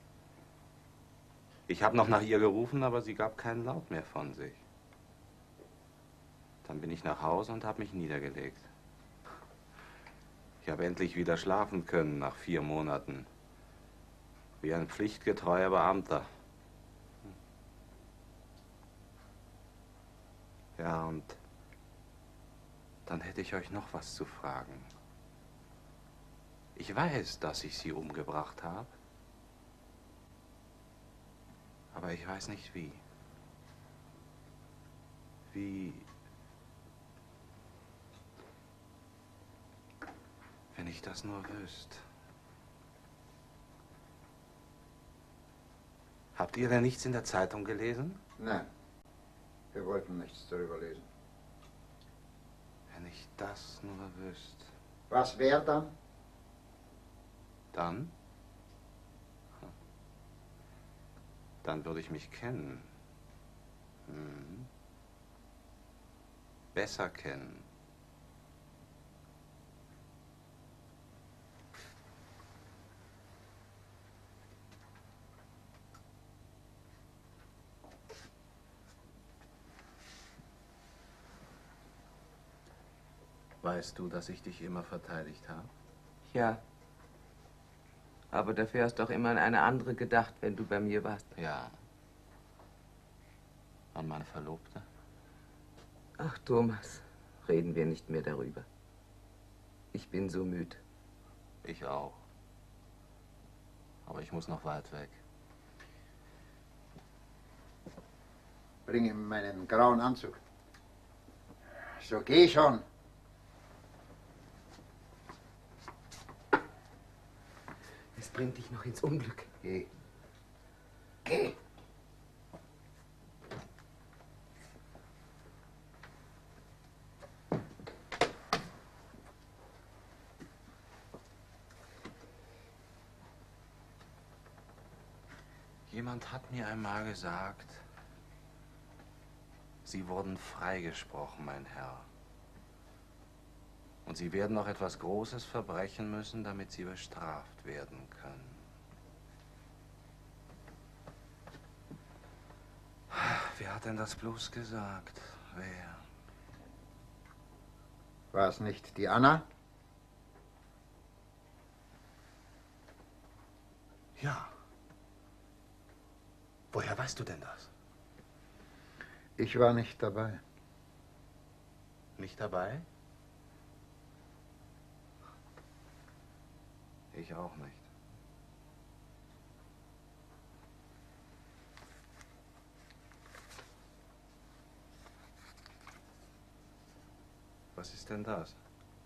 Ich habe noch nach ihr gerufen, aber sie gab keinen Laut mehr von sich. Dann bin ich nach Hause und habe mich niedergelegt. Ich habe endlich wieder schlafen können nach 4 Monaten. Wie ein pflichtgetreuer Beamter. Ja, und dann hätte ich euch noch was zu fragen. Ich weiß, dass ich sie umgebracht habe. Aber ich weiß nicht wie. Wenn ich das nur wüsste. Habt ihr denn nichts in der Zeitung gelesen?
Nein, wir wollten nichts darüber lesen.
Wenn ich das nur wüsste.
Was wäre dann?
Dann? Dann würde ich mich kennen. Hm. Besser kennen. Weißt du, dass ich dich immer verteidigt habe?
Ja. Aber dafür hast du auch immer an eine andere gedacht, wenn du bei mir warst.
Ja. An meine Verlobte?
Ach, Thomas, reden wir nicht mehr darüber. Ich bin so müde.
Ich auch. Aber ich muss noch weit weg.
Bring ihm meinen grauen Anzug. So, geh schon.
Es bringt dich noch ins Unglück.
Geh. Geh.
Jemand hat mir einmal gesagt, Sie wurden freigesprochen, mein Herr. Und Sie werden noch etwas Großes verbrechen müssen, damit Sie bestraft werden können. Wer hat denn das bloß gesagt? Wer?
War es nicht die Anna?
Ja. Woher weißt du denn das?
Ich war nicht dabei.
Nicht dabei? Ich auch nicht. Was ist denn das?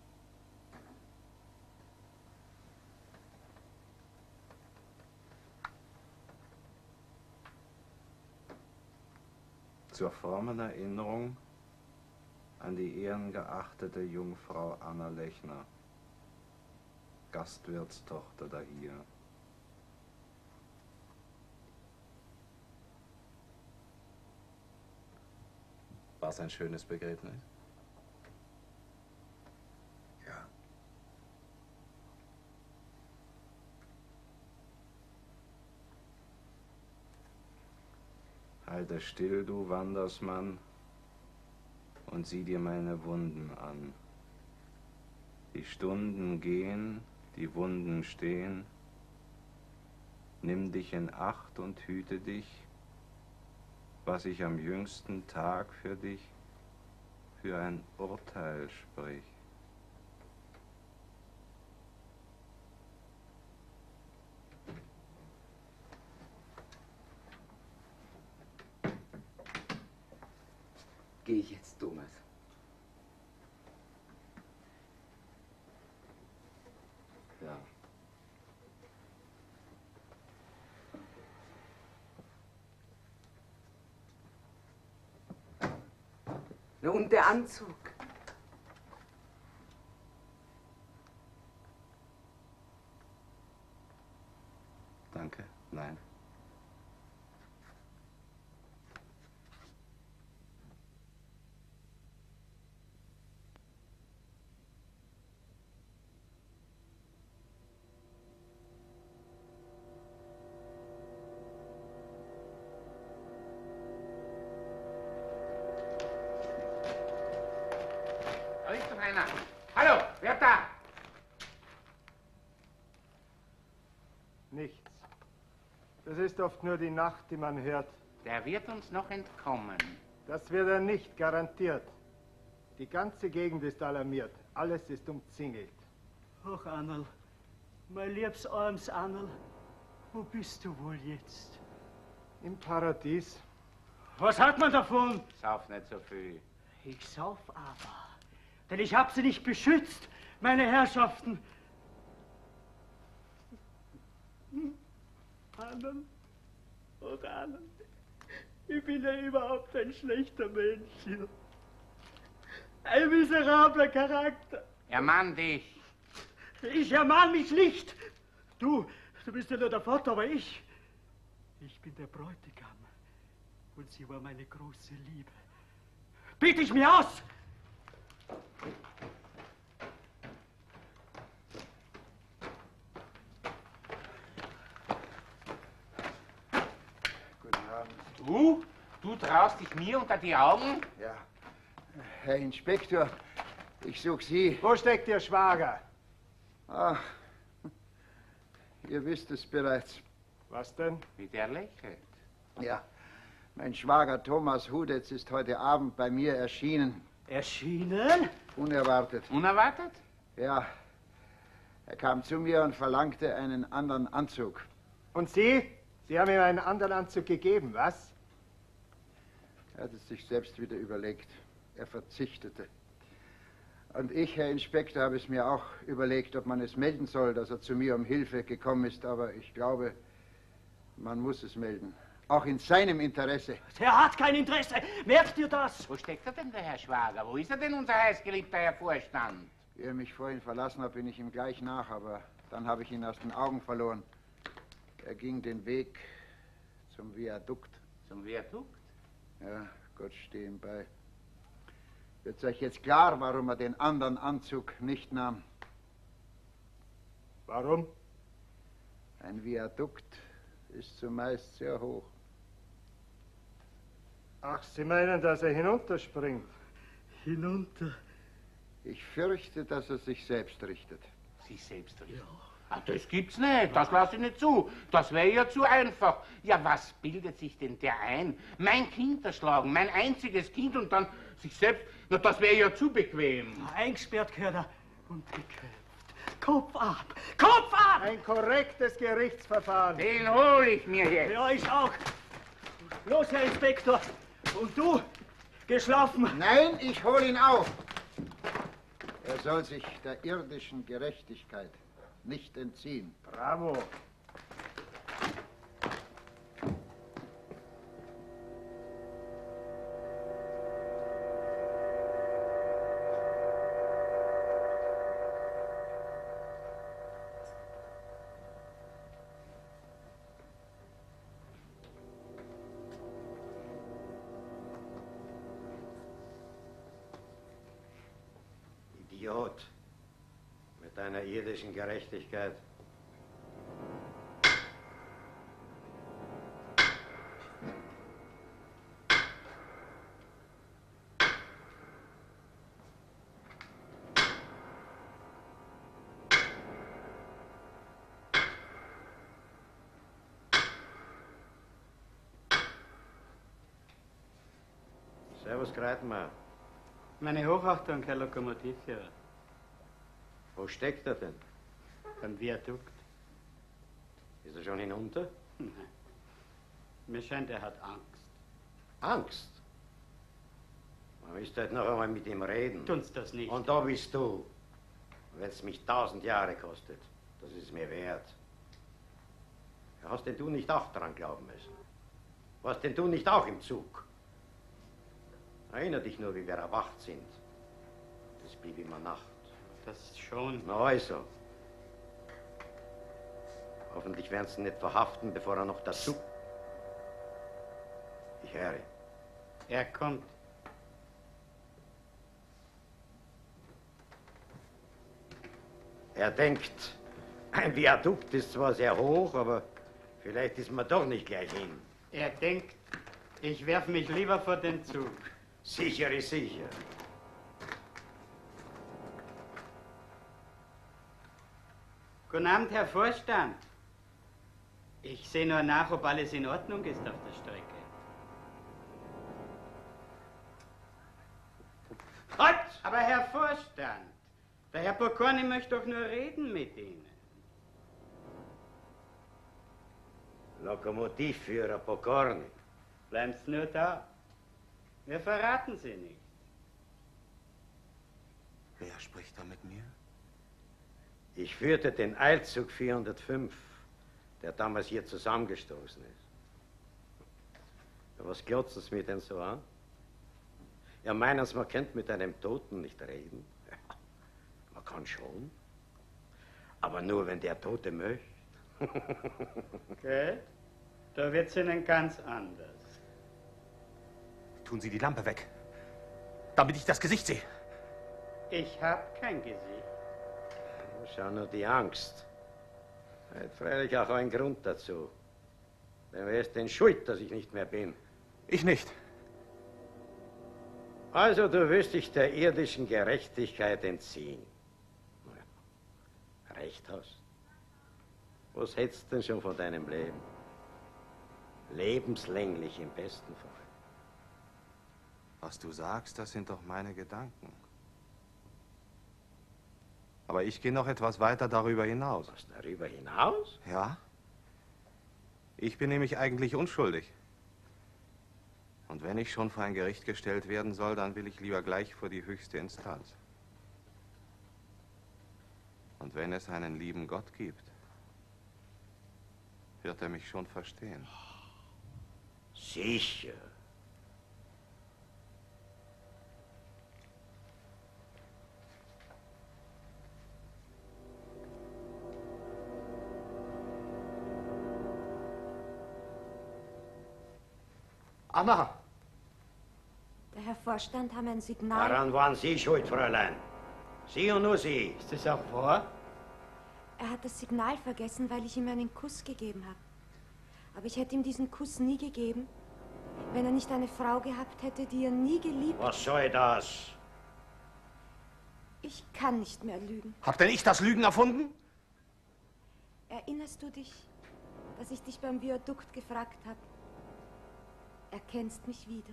Zur frommen Erinnerung an die ehrengeachtete Jungfrau Anna Lechner, Gastwirtstochter da hier. War es ein schönes Begräbnis?
Ja.
Halte still, du Wandersmann, und sieh dir meine Wunden an. Die Stunden gehen, die Wunden stehen. Nimm dich in Acht und hüte dich, was ich am jüngsten Tag für dich für ein Urteil sprich.
Gehe ich jetzt, Thomas?
Ja.
Na, und der Anzug?
Danke, nein.
Da ist doch einer. Hallo, wer da?
Nichts. Das ist oft nur die Nacht, die man hört.
Der wird uns noch entkommen.
Das wird er nicht, garantiert. Die ganze Gegend ist alarmiert. Alles ist umzingelt.
Ach, Annel, mein liebes armes Annel, wo bist du wohl jetzt?
Im Paradies.
Was hat man davon?
Sauf nicht so viel.
Ich sauf aber, denn ich hab sie nicht beschützt, meine Herrschaften. Annel, oh Annel, ich bin ja überhaupt ein schlechter Mensch hier. Ein miserabler Charakter.
Ermann dich.
Ich ermahn mich nicht. Du bist ja nur der Vater, aber ich bin der Bräutigam. Und sie war meine große Liebe. Biete ich mir aus!
Guten Abend.
Du? Du traust dich mir unter die Augen?
Ja. Herr Inspektor, ich suche Sie.
Wo steckt Ihr Schwager?
Ach, ihr wisst es bereits.
Was denn?
Wie der lächelt.
Ja, mein Schwager Thomas Hudetz ist heute Abend bei mir erschienen.
Erschienen?
Unerwartet.
Unerwartet?
Ja. Er kam zu mir und verlangte einen anderen Anzug.
Und Sie? Sie haben ihm einen anderen Anzug gegeben, was?
Er hat es sich selbst wieder überlegt. Er verzichtete. Und ich, Herr Inspektor, habe es mir auch überlegt, ob man es melden soll, dass er zu mir um Hilfe gekommen ist. Aber ich glaube, man muss es melden. Auch in seinem Interesse.
Der hat kein Interesse. Merkt ihr das?
Wo steckt er denn, der Herr Schwager? Wo ist er denn, unser heißgeliebter Herr Vorstand?
Wie er mich vorhin verlassen hat, bin ich ihm gleich nach, aber dann habe ich ihn aus den Augen verloren. Er ging den Weg zum Viadukt.
Zum Viadukt?
Ja, Gott stehe ihm bei. Wird euch jetzt klar, warum er den anderen Anzug nicht nahm?
Warum?
Ein Viadukt ist zumeist sehr hoch.
Ach, Sie meinen, dass er hinunterspringt?
Hinunter?
Ich fürchte, dass er sich selbst richtet.
Sich selbst richtet? Ja. Ah, das gibt's nicht, das lasse ich nicht zu. Das wäre ja zu einfach. Ja, was bildet sich denn der ein? Mein Kind erschlagen, mein einziges Kind und dann sich selbst, na, das wäre ja zu bequem.
Eingesperrt gehört er und geköpft. Kopf ab! Kopf ab!
Ein korrektes Gerichtsverfahren.
Den hole ich mir jetzt.
Ja, ich auch. Los, Herr Inspektor. Und du, geschlafen?
Nein, ich hole ihn auf. Er soll sich der irdischen Gerechtigkeit nicht entziehen.
Bravo.
Idiot. Mit deiner irdischen Gerechtigkeit. Servus, Kreitenmeier.
Meine Hochachtung, Herr Lokomotivführer.
Wo steckt er denn?
Beim Viadukt.
Ist er schon hinunter?
Nein. Mir scheint, er hat Angst.
Angst? Man müsste halt noch einmal mit ihm reden.
Tun's das nicht.
Und da bist du. Wenn es mich 1000 Jahre kostet, das ist mir wert. Hast denn du nicht auch daran glauben müssen? Warst denn du nicht auch im Zug? Erinner dich nur, wie wir erwacht sind. Es blieb immer Nacht.
Das schon.
Na also. Hoffentlich werden sie ihn nicht verhaften, bevor er noch dazu... Ich höre.
Er kommt.
Er denkt, ein Viadukt ist zwar sehr hoch, aber vielleicht ist man doch nicht gleich hin.
Er denkt, ich werf mich lieber vor den Zug.
Sicher ist sicher.
Guten Abend, Herr Vorstand. Ich sehe nur nach, ob alles in Ordnung ist auf der Strecke. Halt! Aber Herr Vorstand, der Herr Pokorny möchte doch nur reden mit Ihnen.
Lokomotivführer Pokorny.
Bleiben Sie nur da. Wir verraten Sie nicht.
Wer spricht da mit mir?
Ich führte den Eilzug 405, der damals hier zusammengestoßen ist. Was glotzen Sie mir denn so an? Ja, meinen Sie, man könnte mit einem Toten nicht reden? Ja, man kann schon. Aber nur, wenn der Tote möchte.
Okay? Da wird's Ihnen ganz anders.
Tun Sie die Lampe weg, damit ich das Gesicht sehe.
Ich habe kein Gesicht.
Schau nur die Angst. Hat freilich auch einen Grund dazu. Denn wer ist denn schuld, dass ich nicht mehr bin?
Ich nicht.
Also, du wirst dich der irdischen Gerechtigkeit entziehen. Recht hast. Was hättest du denn schon von deinem Leben? Lebenslänglich im besten Fall.
Was du sagst, das sind doch meine Gedanken. Aber ich gehe noch etwas weiter darüber hinaus.
Was, darüber hinaus?
Ja. Ich bin nämlich eigentlich unschuldig. Und wenn ich schon vor ein Gericht gestellt werden soll, dann will ich lieber gleich vor die höchste Instanz. Und wenn es einen lieben Gott gibt, wird er mich schon verstehen.
Sicher.
Anna!
Der Herr Vorstand haben ein Signal.
Daran waren Sie schuld, Fräulein. Sie und nur Sie.
Ist das auch wahr?
Er hat das Signal vergessen, weil ich ihm einen Kuss gegeben habe. Aber ich hätte ihm diesen Kuss nie gegeben, wenn er nicht eine Frau gehabt hätte, die er nie geliebt hat.
Was soll das?
Ich kann nicht mehr lügen.
Hab denn ich das Lügen erfunden?
Erinnerst du dich, dass ich dich beim Viadukt gefragt habe? Erkennst mich wieder?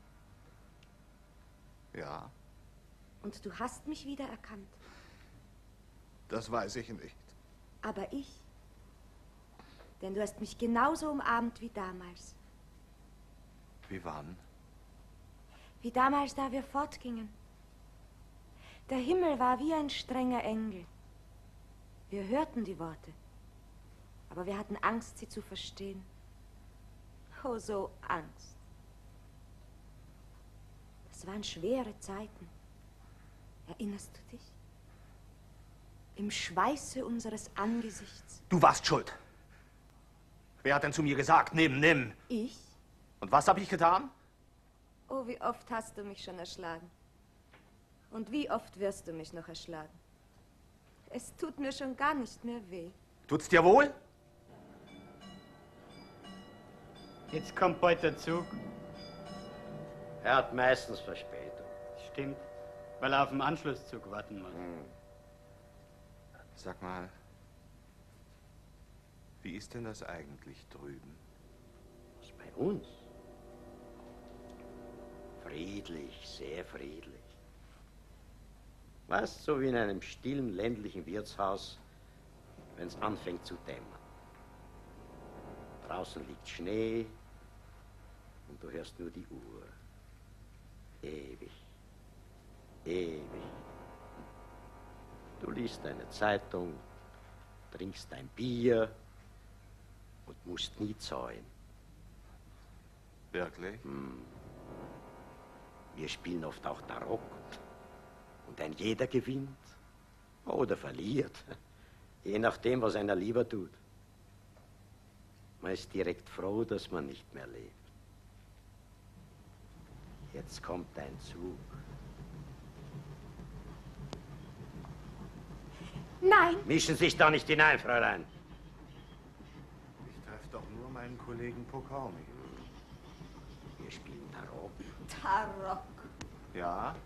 Ja,
Und du hast mich wieder erkannt.
das weiß ich nicht.
Aber ich. Denn du hast mich genauso umarmt wie damals.
Wie wann?
Wie damals, da wir fortgingen. Der Himmel war wie ein strenger Engel. Wir hörten die Worte, aber wir hatten Angst, sie zu verstehen. Oh, so Angst. Das waren schwere Zeiten. Erinnerst du dich? Im Schweiße unseres Angesichts.
Du warst schuld. Wer hat denn zu mir gesagt, nimm?
Ich?
Und was habe ich getan?
Oh, wie oft hast du mich schon erschlagen. Und wie oft wirst du mich noch erschlagen. Es tut mir schon gar nicht mehr weh.
Tut's dir wohl?
Jetzt kommt bald der Zug.
Er hat meistens Verspätung.
Stimmt, weil er auf den Anschlusszug warten muss.
Sag mal, wie ist denn das eigentlich drüben?
Was bei uns? Friedlich, sehr friedlich. Was, so wie in einem stillen ländlichen Wirtshaus, wenn es anfängt zu dämmern. Draußen liegt Schnee und du hörst nur die Uhr. Ewig, ewig. Du liest eine Zeitung, trinkst ein Bier und musst nie zäunen.
Wirklich?
Wir spielen oft auch Tarok. Und ein jeder gewinnt oder verliert. Je nachdem, was einer lieber tut. Man ist direkt froh, dass man nicht mehr lebt. Jetzt kommt ein Zug.
Nein!
Mischen Sie sich da nicht hinein, Fräulein.
Ich treffe doch nur meinen Kollegen Pokorny.
Wir spielen Tarok.
Tarok.
Ja?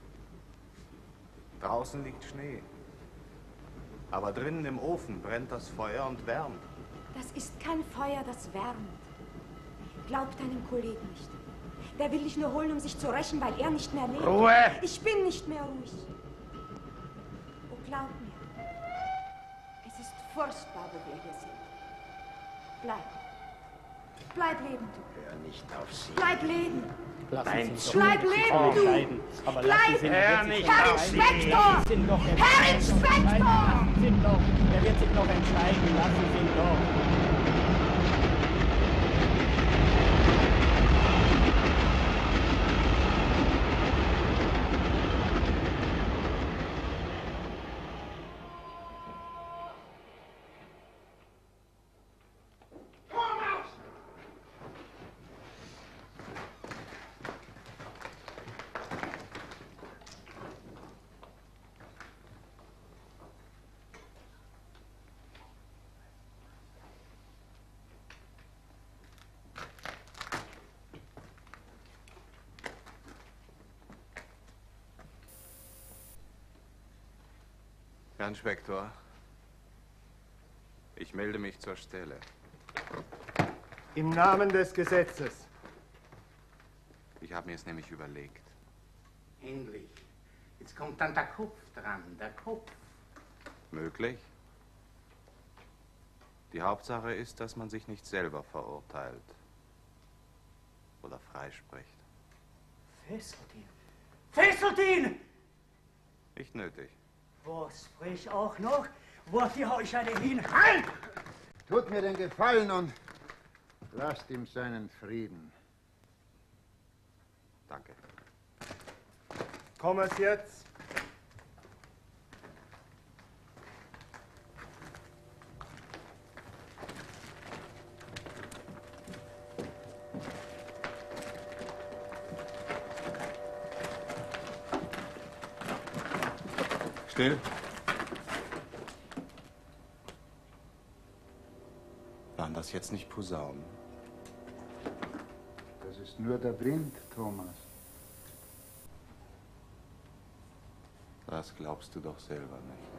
Draußen liegt Schnee. Aber drinnen im Ofen brennt das Feuer und wärmt.
Das ist kein Feuer, das wärmt. Glaub deinem Kollegen nicht. Der will dich nur holen, um sich zu rächen, weil er nicht mehr lebt.
Ruhe!
Ich bin nicht mehr ruhig. Oh, glaub mir. Es ist furchtbar, wo wir hier sind. Bleib. Bleib leben, du.
Hör nicht auf sie.
Bleib leben.
Nein,
Bleib leben, du.
Aber
Bleib.
Herr
Inspektor! Herr Inspektor!
Lassen Sie ihn doch. Er wird sich noch entscheiden. Lassen Sie ihn doch.
Herr Inspektor, ich melde mich zur Stelle.
Im Namen des Gesetzes.
Ich habe mir es nämlich überlegt.
Endlich. Jetzt kommt dann der Kopf dran, der Kopf.
Möglich. Die Hauptsache ist, dass man sich nicht selber verurteilt oder freispricht.
Fesselt ihn! Fesselt ihn!
Nicht nötig.
Was, sprich auch noch? Wo die hau ich eine hin? Halt!
Tut mir den Gefallen und lasst ihm seinen Frieden.
Danke.
Komm es jetzt.
Still. Waren das jetzt nicht Posaunen?
Das ist nur der Wind, Thomas.
Das glaubst du doch selber nicht.